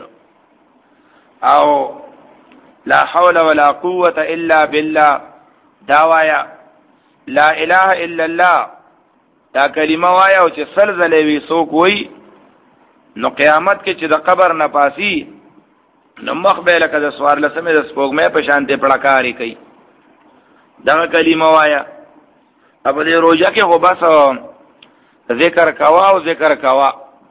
او لا حول ولا قوه الا بالله دا وایا لا اله الا الله دا کلمه وایا او چې سلزلې وي څوک وي نو قیامت کې چې د قبر نه پاسي نو مخ به لکه د سوار لسمه د سپوږمۍ په شان ته پړکاري کوي دا کلمه وایا. اب دې روزه کې خو بس ذکر کوا او ذکر کوا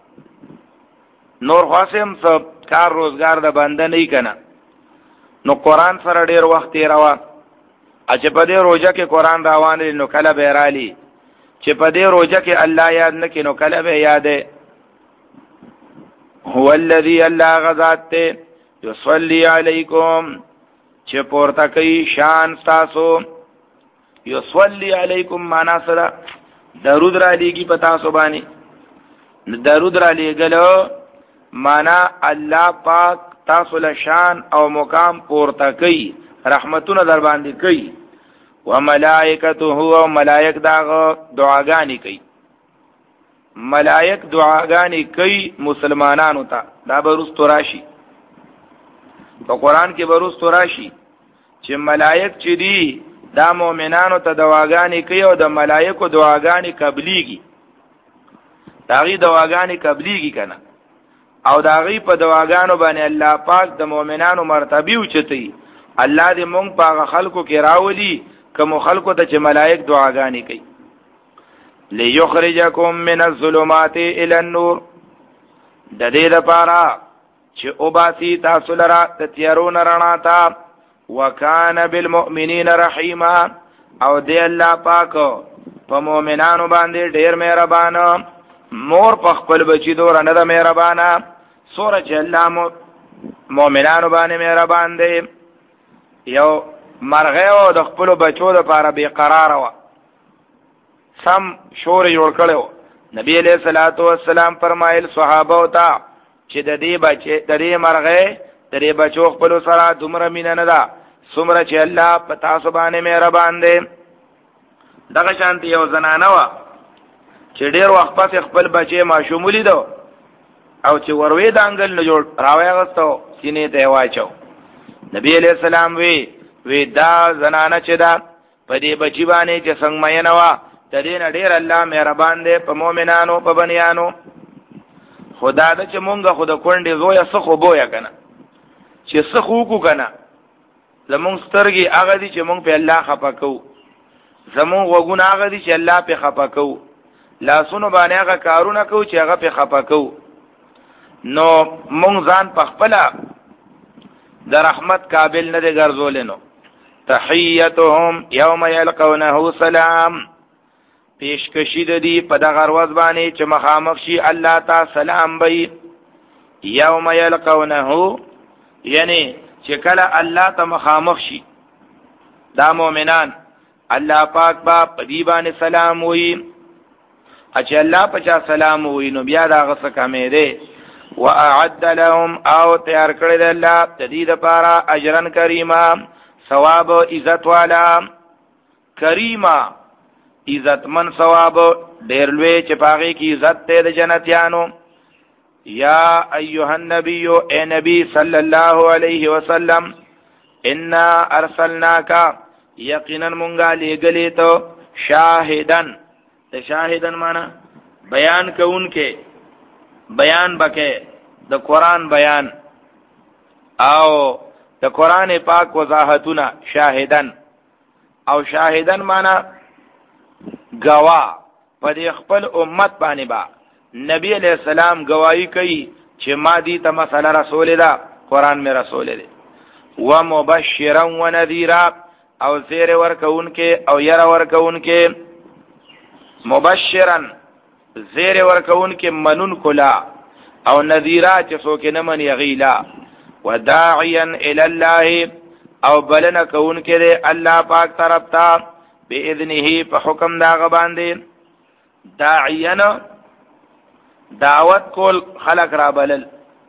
نور خاصم څه کار روزگار د بنده نه کنا نو قران سره ډیر وخت یې روا چې په دې روزه کې قران روان دي نو کله به رالي چې په دې روزه کې الله یاد نه کینو کله به یادې. هو الذی الله غذات یصلی علیکم چې پورته کوي شان تاسو یصلی علیکم معنا سره درود را لېږي په تاسو باندې درود را لېږلو معنا الله پاک تاسو له شان او مقام پورته کوي رحمتونه در باندې کوي وملائکته او ملائک داغه دعاګانې کوي ملائک دعاګانې کوي مسلمانانو ته دا برست راشي په قران کې برست راشي چې ملائک چې دي دا مؤمنانو ته دعاګانې کوي او د ملائکو دعاګانې قبليږي، داغي دعاګانې قبليږي کنه، او داغي په دعاګانو باندې الله پاک د مؤمنانو مرتبه اوچتي. الله دې مونږ په خلکو کې راولي کوم خلکو ته چې ملائک دعاګانې کوي. ليخرجكم من الظلمات الى النور، د دې لپاره چې او باسي تاسو لرا د تیارونو رڼا ته. وکانه بالمؤمنین رحیما، او دی الله پاک په مؤمنانو باندې ډیر مهربان. مور په خپل بچی دور نه د مهربانه سوره چې الله مؤمنانو باندې مهربان دی. یو مرغه او د خپل بچو د لپاره بے قرار و، سم شور جوړ کړو. نبی علیہ الصلوۃ والسلام فرمایل صحابه او ته چې د دې بچي د دې مرغه د دې بچو خپل سره دومره مینه نه ده څومره چې الله په تاسو باندې مهربان دی. دغه شانتي یو زنانه و چې ډیر وخت پس خپل بچي ماشومولي دو او چې وروي د انګل نه جوړ راوي غستو سینې ته واچو. نبی علیہ السلام وی وی دا زنانه چې دا په دې بچی باندې چې څنګه مینه وا د دې نه ډیر الله مهربان دی په مؤمنانو په بنیانو. خدا د چې مونږه خود کونډې زویا سخو بویا کنه چې سخو کو کنه زمونږ سترګې هغه دي چې مونږ په الله خپکو، زمونږ وګونه هغه دي چې الله په خپکو، لاسونو باندې هغه کارونه کو چې هغه په خپکو. نو مونږ ځان په خپل د رحمت قابل نه دي ګرځولنو. تحیتهم یوم یلقونه سلام، پیشکشی د دې په دغه ورځ باندې چې مخامخ شي الله تعالی سلام وي. یوم یلقونه یعنی چې کله الله ته مخامخ شي دا مؤمنان الله پاک با په دې باندې سلام وي. چې الله پچا سلام وي نو بیا دا غسه کمې ده. واعد لهم او تیار کړی دی الله د دې لپاره اجرن کریما، ثواب عزت والا. کریما عزت من ثواب ډیر لوی چې پاغي کی عزت ته د جنتیانو. یا ایها النبی اے نبی صلی الله علیه وسلم انا ارسلناک یقینا مونږه لګلې ته شاهدن. ته شاهدن معنا بیان کوونکې، بیان بکې د قران بیان او د قران پاک وضاحتونه. شاهدن او شاهدن معنا گواه په خپل امت باندې با نبی علیہ السلام گواہی کوي چې ما دي ته مسله رسول ده، قران می رسول ده. و مبشرا و نذیرا، او زیر ورکون کې او ير ورکون کې. مبشرا زیر ورکون کې منون کلا، او نذیرا چې څوک نه من یغیلا. وداعیا الی الله، او بلنه کون کې الله پاک طرف ته باذنه په حکم دا غباندې. داعینا دعوت کول خلق را بلل،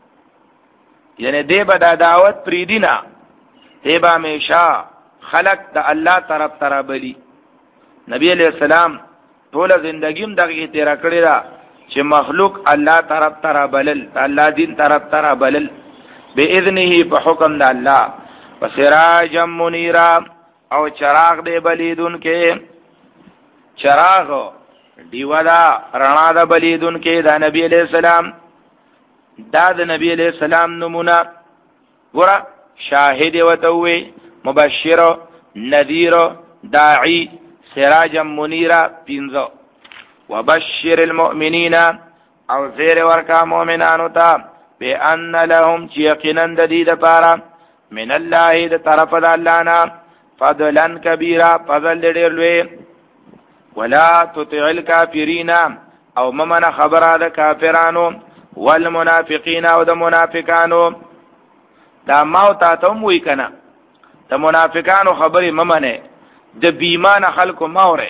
یعنی دی به دا دعوت پریدینا دی به همیشه خلق د الله طرف تر بلی. نبی علیہ السلام ټول زندگیم دغه تیر کړی دا چې مخلوق الله طرف تر بلل، الله دین طرف تر بلل باذنه په حکم د الله. وسراج منیرا، او چراغ دی بلیدون کې. چراغ دیوا دا رڼا دا بلیدون کې دا نبی علیہ السلام. دا د نبی علیہ السلام نمونه ګوره. شاهد وتوي، مبشر، نذیر، داعی، سراج منیرا پینځه. وبشر المؤمنین، او زیر ورکا مؤمنانو ته بان لهم یقینا د دې لپاره من الله د طرف د الله نه فضلا کبیرا، فضل ډیر لوی. ولا تطع الكافرین، او ممن خبره د کافرانو. والمنافقین، او د منافقانو. دا ما ته ته وی کنه د منافقانو خبرې ممنه، د بیمان خلکو ماوره،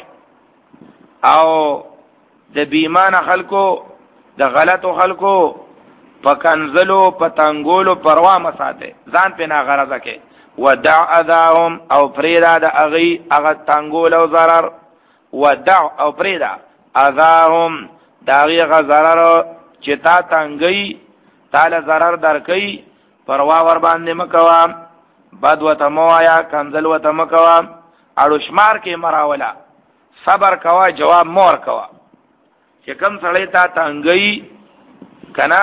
او د بیمان خلکو د غلطو خلکو په کنزلو په تنګولو پروا مساته، ځان په ناغرضه کې. ودع اذاهم، او فریدا د اغي اغه تنګول او zarar. ودع او فریدا اذاهم داغي غ zarar چې تا تنګي تعالی zarar درکې، پروا ور باندې مکوا. بد وته موایا کنزل وته مکوا اړو شمار کې مراولا صبر کوا جواب مور کوا چې کم سړی تا تنګي کنا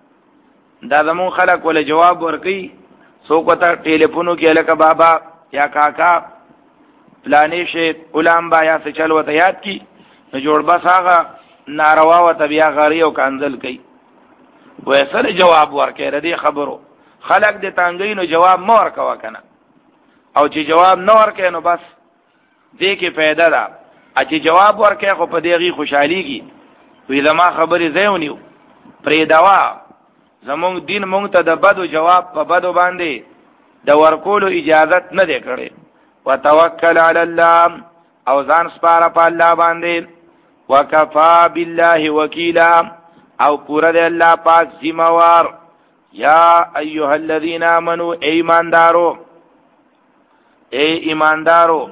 دا زمون خلک ول جواب ورکي څوک وته ټلیفونو کې لکه بابا یا کاکا پلانې شي غلام با یا څه چل وته یاد کی نو جوړ بس هغه ناروا وته بیا غری او کنزل کوي وې سره جواب ورکړي ردی خبرو خلق دې تانګي نو جواب مور کوا کنه او چې جواب نه ورکړي نو بس دې کې फायदा ده چې جواب ورکړي خو په دېږي خوشحاليږي وې زما خبرې زېونیو پرې دوا زمونږ دین مونږ ته د بدو جواب په بدو باندې د ورکولو اجازت نه دی کړی وتوکل علی الله او ځان سپاره په الله باندې وکفا بالله وکیلا او پورا دی الله پاک ذمہوار یا ایها الذین آمنوا ایماندارو اے ایماندارو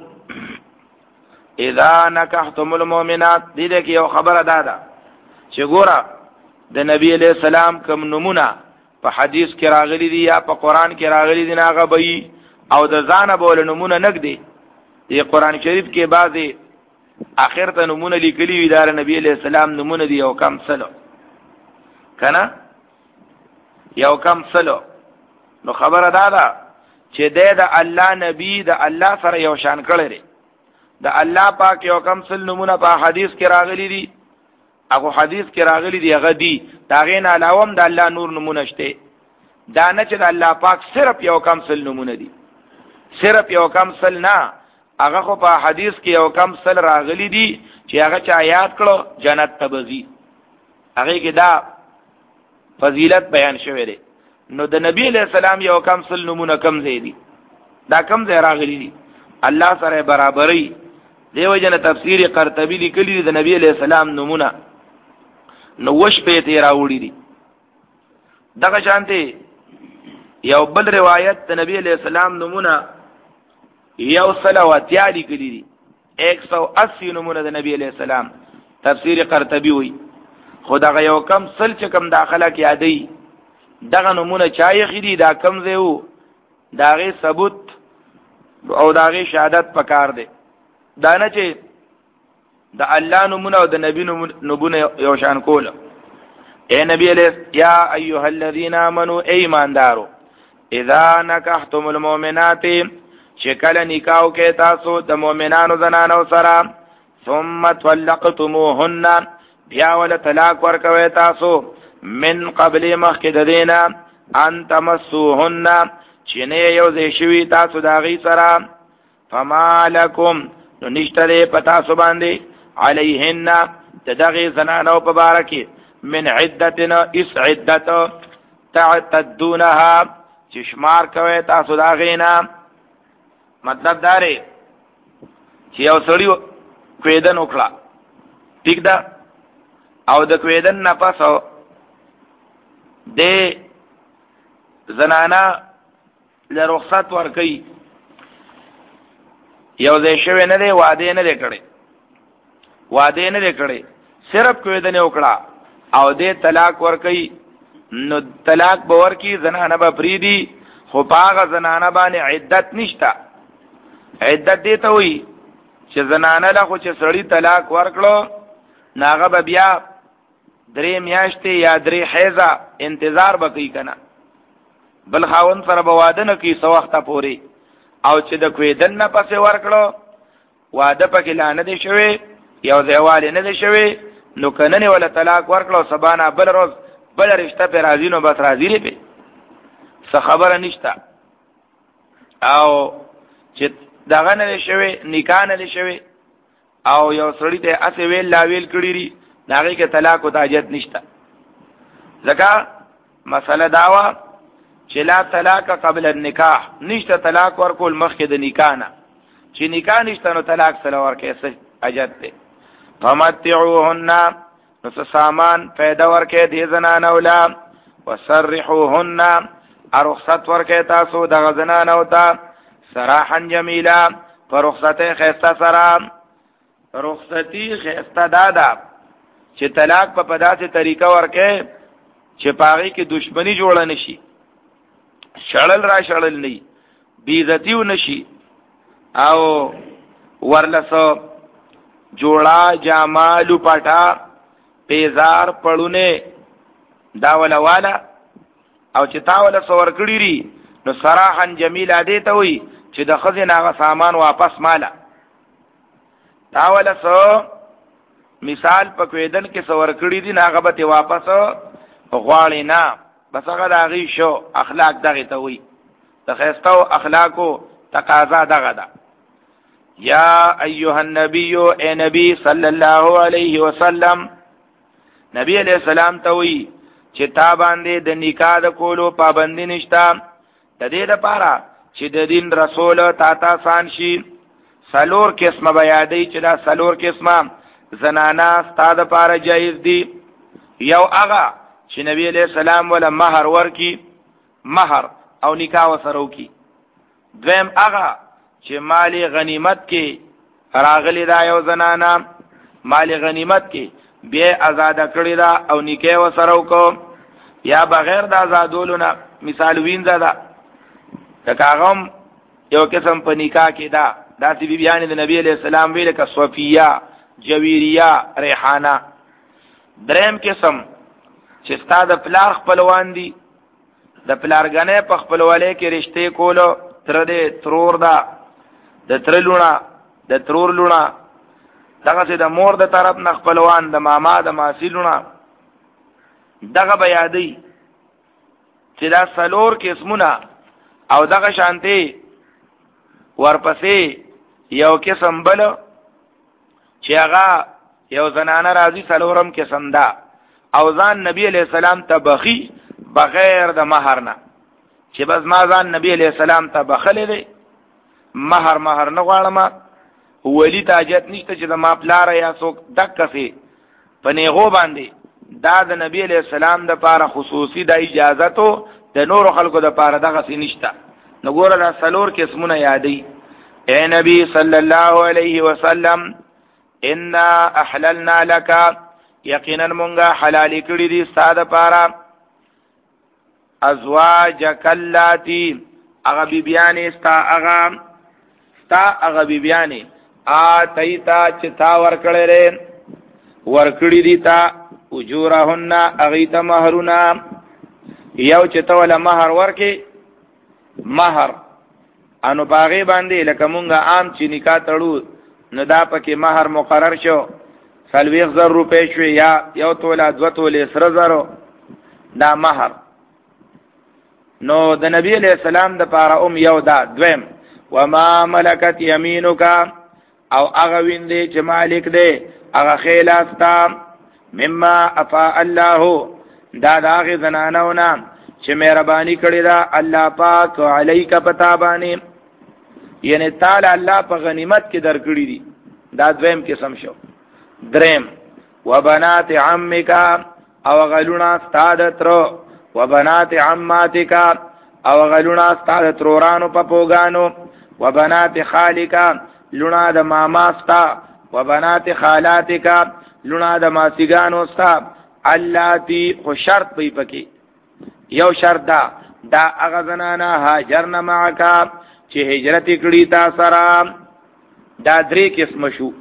اذا نکحتم المؤمنات دې دې کې یو خبره دادا چې ګوره د نبی علیہ السلام کوم نمونه په حدیث کې راغلي دي یا په قران کې راغلي دي ناغه بي او د ځانه بول نمونه نګدي د قران شریف کې بعضي اخر ته نمونه لیکلي وي د نبی علیہ السلام نمونه دي او کم سلو کنه یو کم سلو نو خبره دادا چې د الله نبی د الله سره یو شان کړی د الله پاک یو کم سل نمونه په حدیث کې راغلي دي هغه حدیث کې راغلي دی هغه دی دا غین علاوه د الله نور نمونه شته دا نه چې د الله پاک صرف یو کم سل نمونه دي صرف یو کم سل نه هغه خو په حدیث کې یو کم سل راغلي دي چې هغه چا یاد کړو جنت تبزی هغه کې دا فضیلت بیان شوی دی نو د نبی علیہ السلام یو کم سل نمونه کم ځای دي دا کم ځای راغلي دي الله سره برابرۍ دیو جن تفسیر قرطبی لیکلی د نبی علیہ السلام نمونه نو وش په تی راوړي دي دغه شانته یو بل روایت د نبی علیہ السلام نمونه یو صلوات یادی کړي دي ایک سو اسی نمونه د نبی علیہ السلام تفسیر قرطبی وی خدای یو کم سل چې کم داخله کې یادی دغه نمونه چای خېدي دا کم زیو داغه ثبوت او داغه شهادت پکار دی دا نه چې د الله نمونه او د نبی نمونه یو شان کول اے نبی علیہ یا ایها الذین آمنوا ایماندارو اذا نکحتم المؤمنات شکل نکاح کې تاسو د مؤمنانو زنانو سره ثم طلقتموهن بیا ول طلاق ورکوي تاسو من قبل مخکې د دینا ان تمسوهن چې نه یو ځای شوي تاسو دا غي سره فما لکم نو نشتره پتا سو باندې علیهن تدغی زنانو پبارکی من عدتنا اس عدت تعتدونها چشمار کوي تاسو دا غینا مطلب داره چې یو سړی کویدن وکړه ٹھیک ده او د کویدن نه پاسو د زنانا له رخصت ورکي یو ځای شوی نه دی وعده نه دی کړی وعده نه دی کړی صرف کویدن وکړه او دې طلاق ورکي نو طلاق به ورکی زنانه به پریدي خو پاغه زنانه باندې عدت نشتا عدت دې ته وي چې زنانه له خو چې سړی طلاق ورکړو ناغه به بیا درې میاشتې یا درې حیزه انتظار وکړي کنه بل خاون سره به واده نه کوي څو وخت پورې او چې د کویدن نه پسې ورکړو واده پکې لانه دي شوی یو ځایواله نه دي شوی نو کنه ولا طلاق ورکړو سبانه بل روز بل رشتہ پر راځي نو بس راځي لري څه خبره نشته او چې دغه نه شوی نکاح نه شوی او یو سړی ته اسې ویل لا ویل کړی ری داغه کې طلاق او تاجت نشته ځکه مسله داوا چې لا طلاق قبل النکاح نشته طلاق ورکول مخکې د نکاح نه چې نکاح نشته نو طلاق سره ورکې څه اجت ده فمتعوهن نو سامان پیدا ورکې دې زنانو لا وسرحوهن رخصت ورکې تاسو د غزنانو ته سراحا جمیلا پر رخصت خيسته سره رخصتی خيسته دادا چې طلاق په پداسه طریقه ورکې چې پاغي کې دشمنی جوړ نشي شړل را شړل نه بیزتیو نشي او ورلسو جوړا جامالو پټا پیزار پړونه دا ولا والا او چې تاول سور کړی ری نو صراحا جمیل ادي ته وي چې د خزینه غ سامان واپس مالا تاول سو مثال په کویدن کې سور کړی دي ناغه به واپس غواړي نه بس هغه داغي شو اخلاق دغه ته وي د خيستو اخلاقو تقاضا دغه ده یا ایها النبی اے نبی صلی الله علیه وسلم نبی علیہ السلام ته وی چې تا باندې د نکاح د کولو پابندی نشتا د دې لپاره چې د دین رسول تا تا سان شي سلور قسمه بیادی چې دا سلور قسمه زنانا ستاد لپاره جایز دي یو هغه چې نبی علیہ السلام ولا مہر ورکی مہر او نکاح وسره وکي دویم هغه چې مال غنیمت کې راغلی دا یو زنانا مال غنیمت کې بیا آزاد کړی دا او نکاح وسره وکړو یا بغیر د آزادولو نه مثال وینځه دا تکاغم یو قسم په نکاح کې دا داسې بیبیان د نبی علیہ السلام ویل ک صفیہ جویریہ ریحانہ دریم قسم چې ستا د پلار خپلوان دي د پلارګنې په خپلواله کې رشته کولو تر دې ترور دا د تر لونه د ترور لونه دغه چې د مور د طرف نه خپلوان د ماما د ماسی لونه دغه بیادی چې دا سلور قسمونه او دغه شانتي ورپسې یو قسم بل چې هغه یو زنانه راځي سلورم قسم دا او ځان نبی علیہ السلام ته بخي بغیر د مہر نه چې بس ما ځان نبی علیہ السلام ته بخلې دی مہر مہر نه غواړم ولی تاجت نشته چې د ما پلار یا څوک دک سي پنيغو باندې دا د نبی علیہ السلام د لپاره خصوصي د اجازه ته د نور خلکو د لپاره دغه سي نشته نو ګوره دا سلور قسمونه یادي اے نبی صلی الله علیه وسلم ان احللنا لك یقینا مونږه حلال کړی دي ساده پارا ازواجک اللاتی اغا بیبیانی ستا اغا ستا اغا بیبیانی آتیتا چتا ورکڑی رین ورکڑی دیتا اجورهن اغیتا مہرونا یو چتا ولا مہر ورکی مہر انو باغی باندی لکه مونږه عام چې نکاح تړو نو دا پکې مہر مقرر شو سلویخ زر روپے شوی یا یو تولا دو تولی سر زرو دا مہر نو د نبی علیہ السلام د پاره ام یو دا دویم وما ملکت یمینک او هغه ویندې چې مالک دی هغه خیلاستا مما افا الله دا داغه زنانونه چې مهرباني کړی دا الله پاک علیک پتا باندې یعنی تعالی الله په غنیمت کې درکړي دي دا دویم قسم شو دریم وبنات عمک او غلونا استاد ترو وبنات عماتک او غلونا استاد ترورانو پپوګانو وبنات خالک لونا د ماما استا وبنات خالاتک لونا د ماسیګانو استا اللاتی خو شرط پی پکی یو شرط دا دا اغزنانا هاجرن معکا چې هجرت کړي تا سره دا درې قسم شو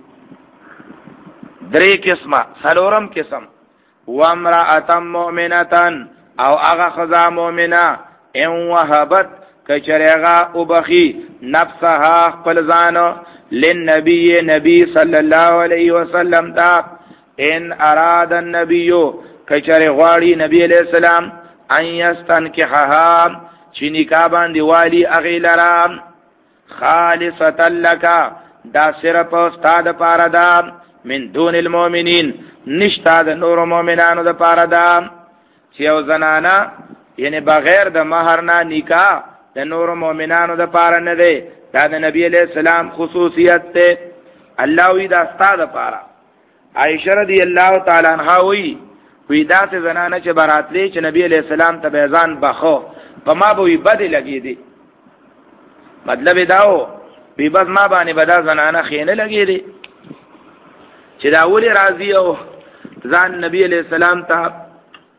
درې قسمه سلورم قسم وامرأة مؤمنة او اغا خزا مؤمنه ان وهبت کچریغا او بخی نفسها خپل ځان للنبي نبی صلی الله علیه وسلم تا ان اراد النبي کچری غواړي نبی علیہ السلام ان یستنکحها چې نکاح باندې والی اغیلرا خالصتا لک دا صرف استاد پاره دا من دون المؤمنین نشتا د نور مؤمنانو د پاره دا چې او زنانا یعنی بغیر د مہر نه نکاح د نور مؤمنانو د پاره نه دی دا د نبی علیہ السلام خصوصیت ته الله وی دا استاد پاره عائشہ رضی الله تعالی عنها وی وی دا ته زنانه چې براتلی چې نبی علیہ السلام ته بیزان بخو په ما به وی بد لګی دی مطلب داو وی بس ما باندې بدا زنانه خینه لګی دی چې دا اولی راضی او ځان نبی علیہ السلام ته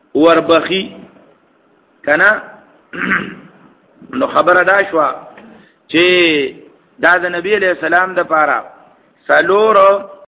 وربخي کنا نو خبره دا شو چې دا د نبی علیہ السلام د پاره سلور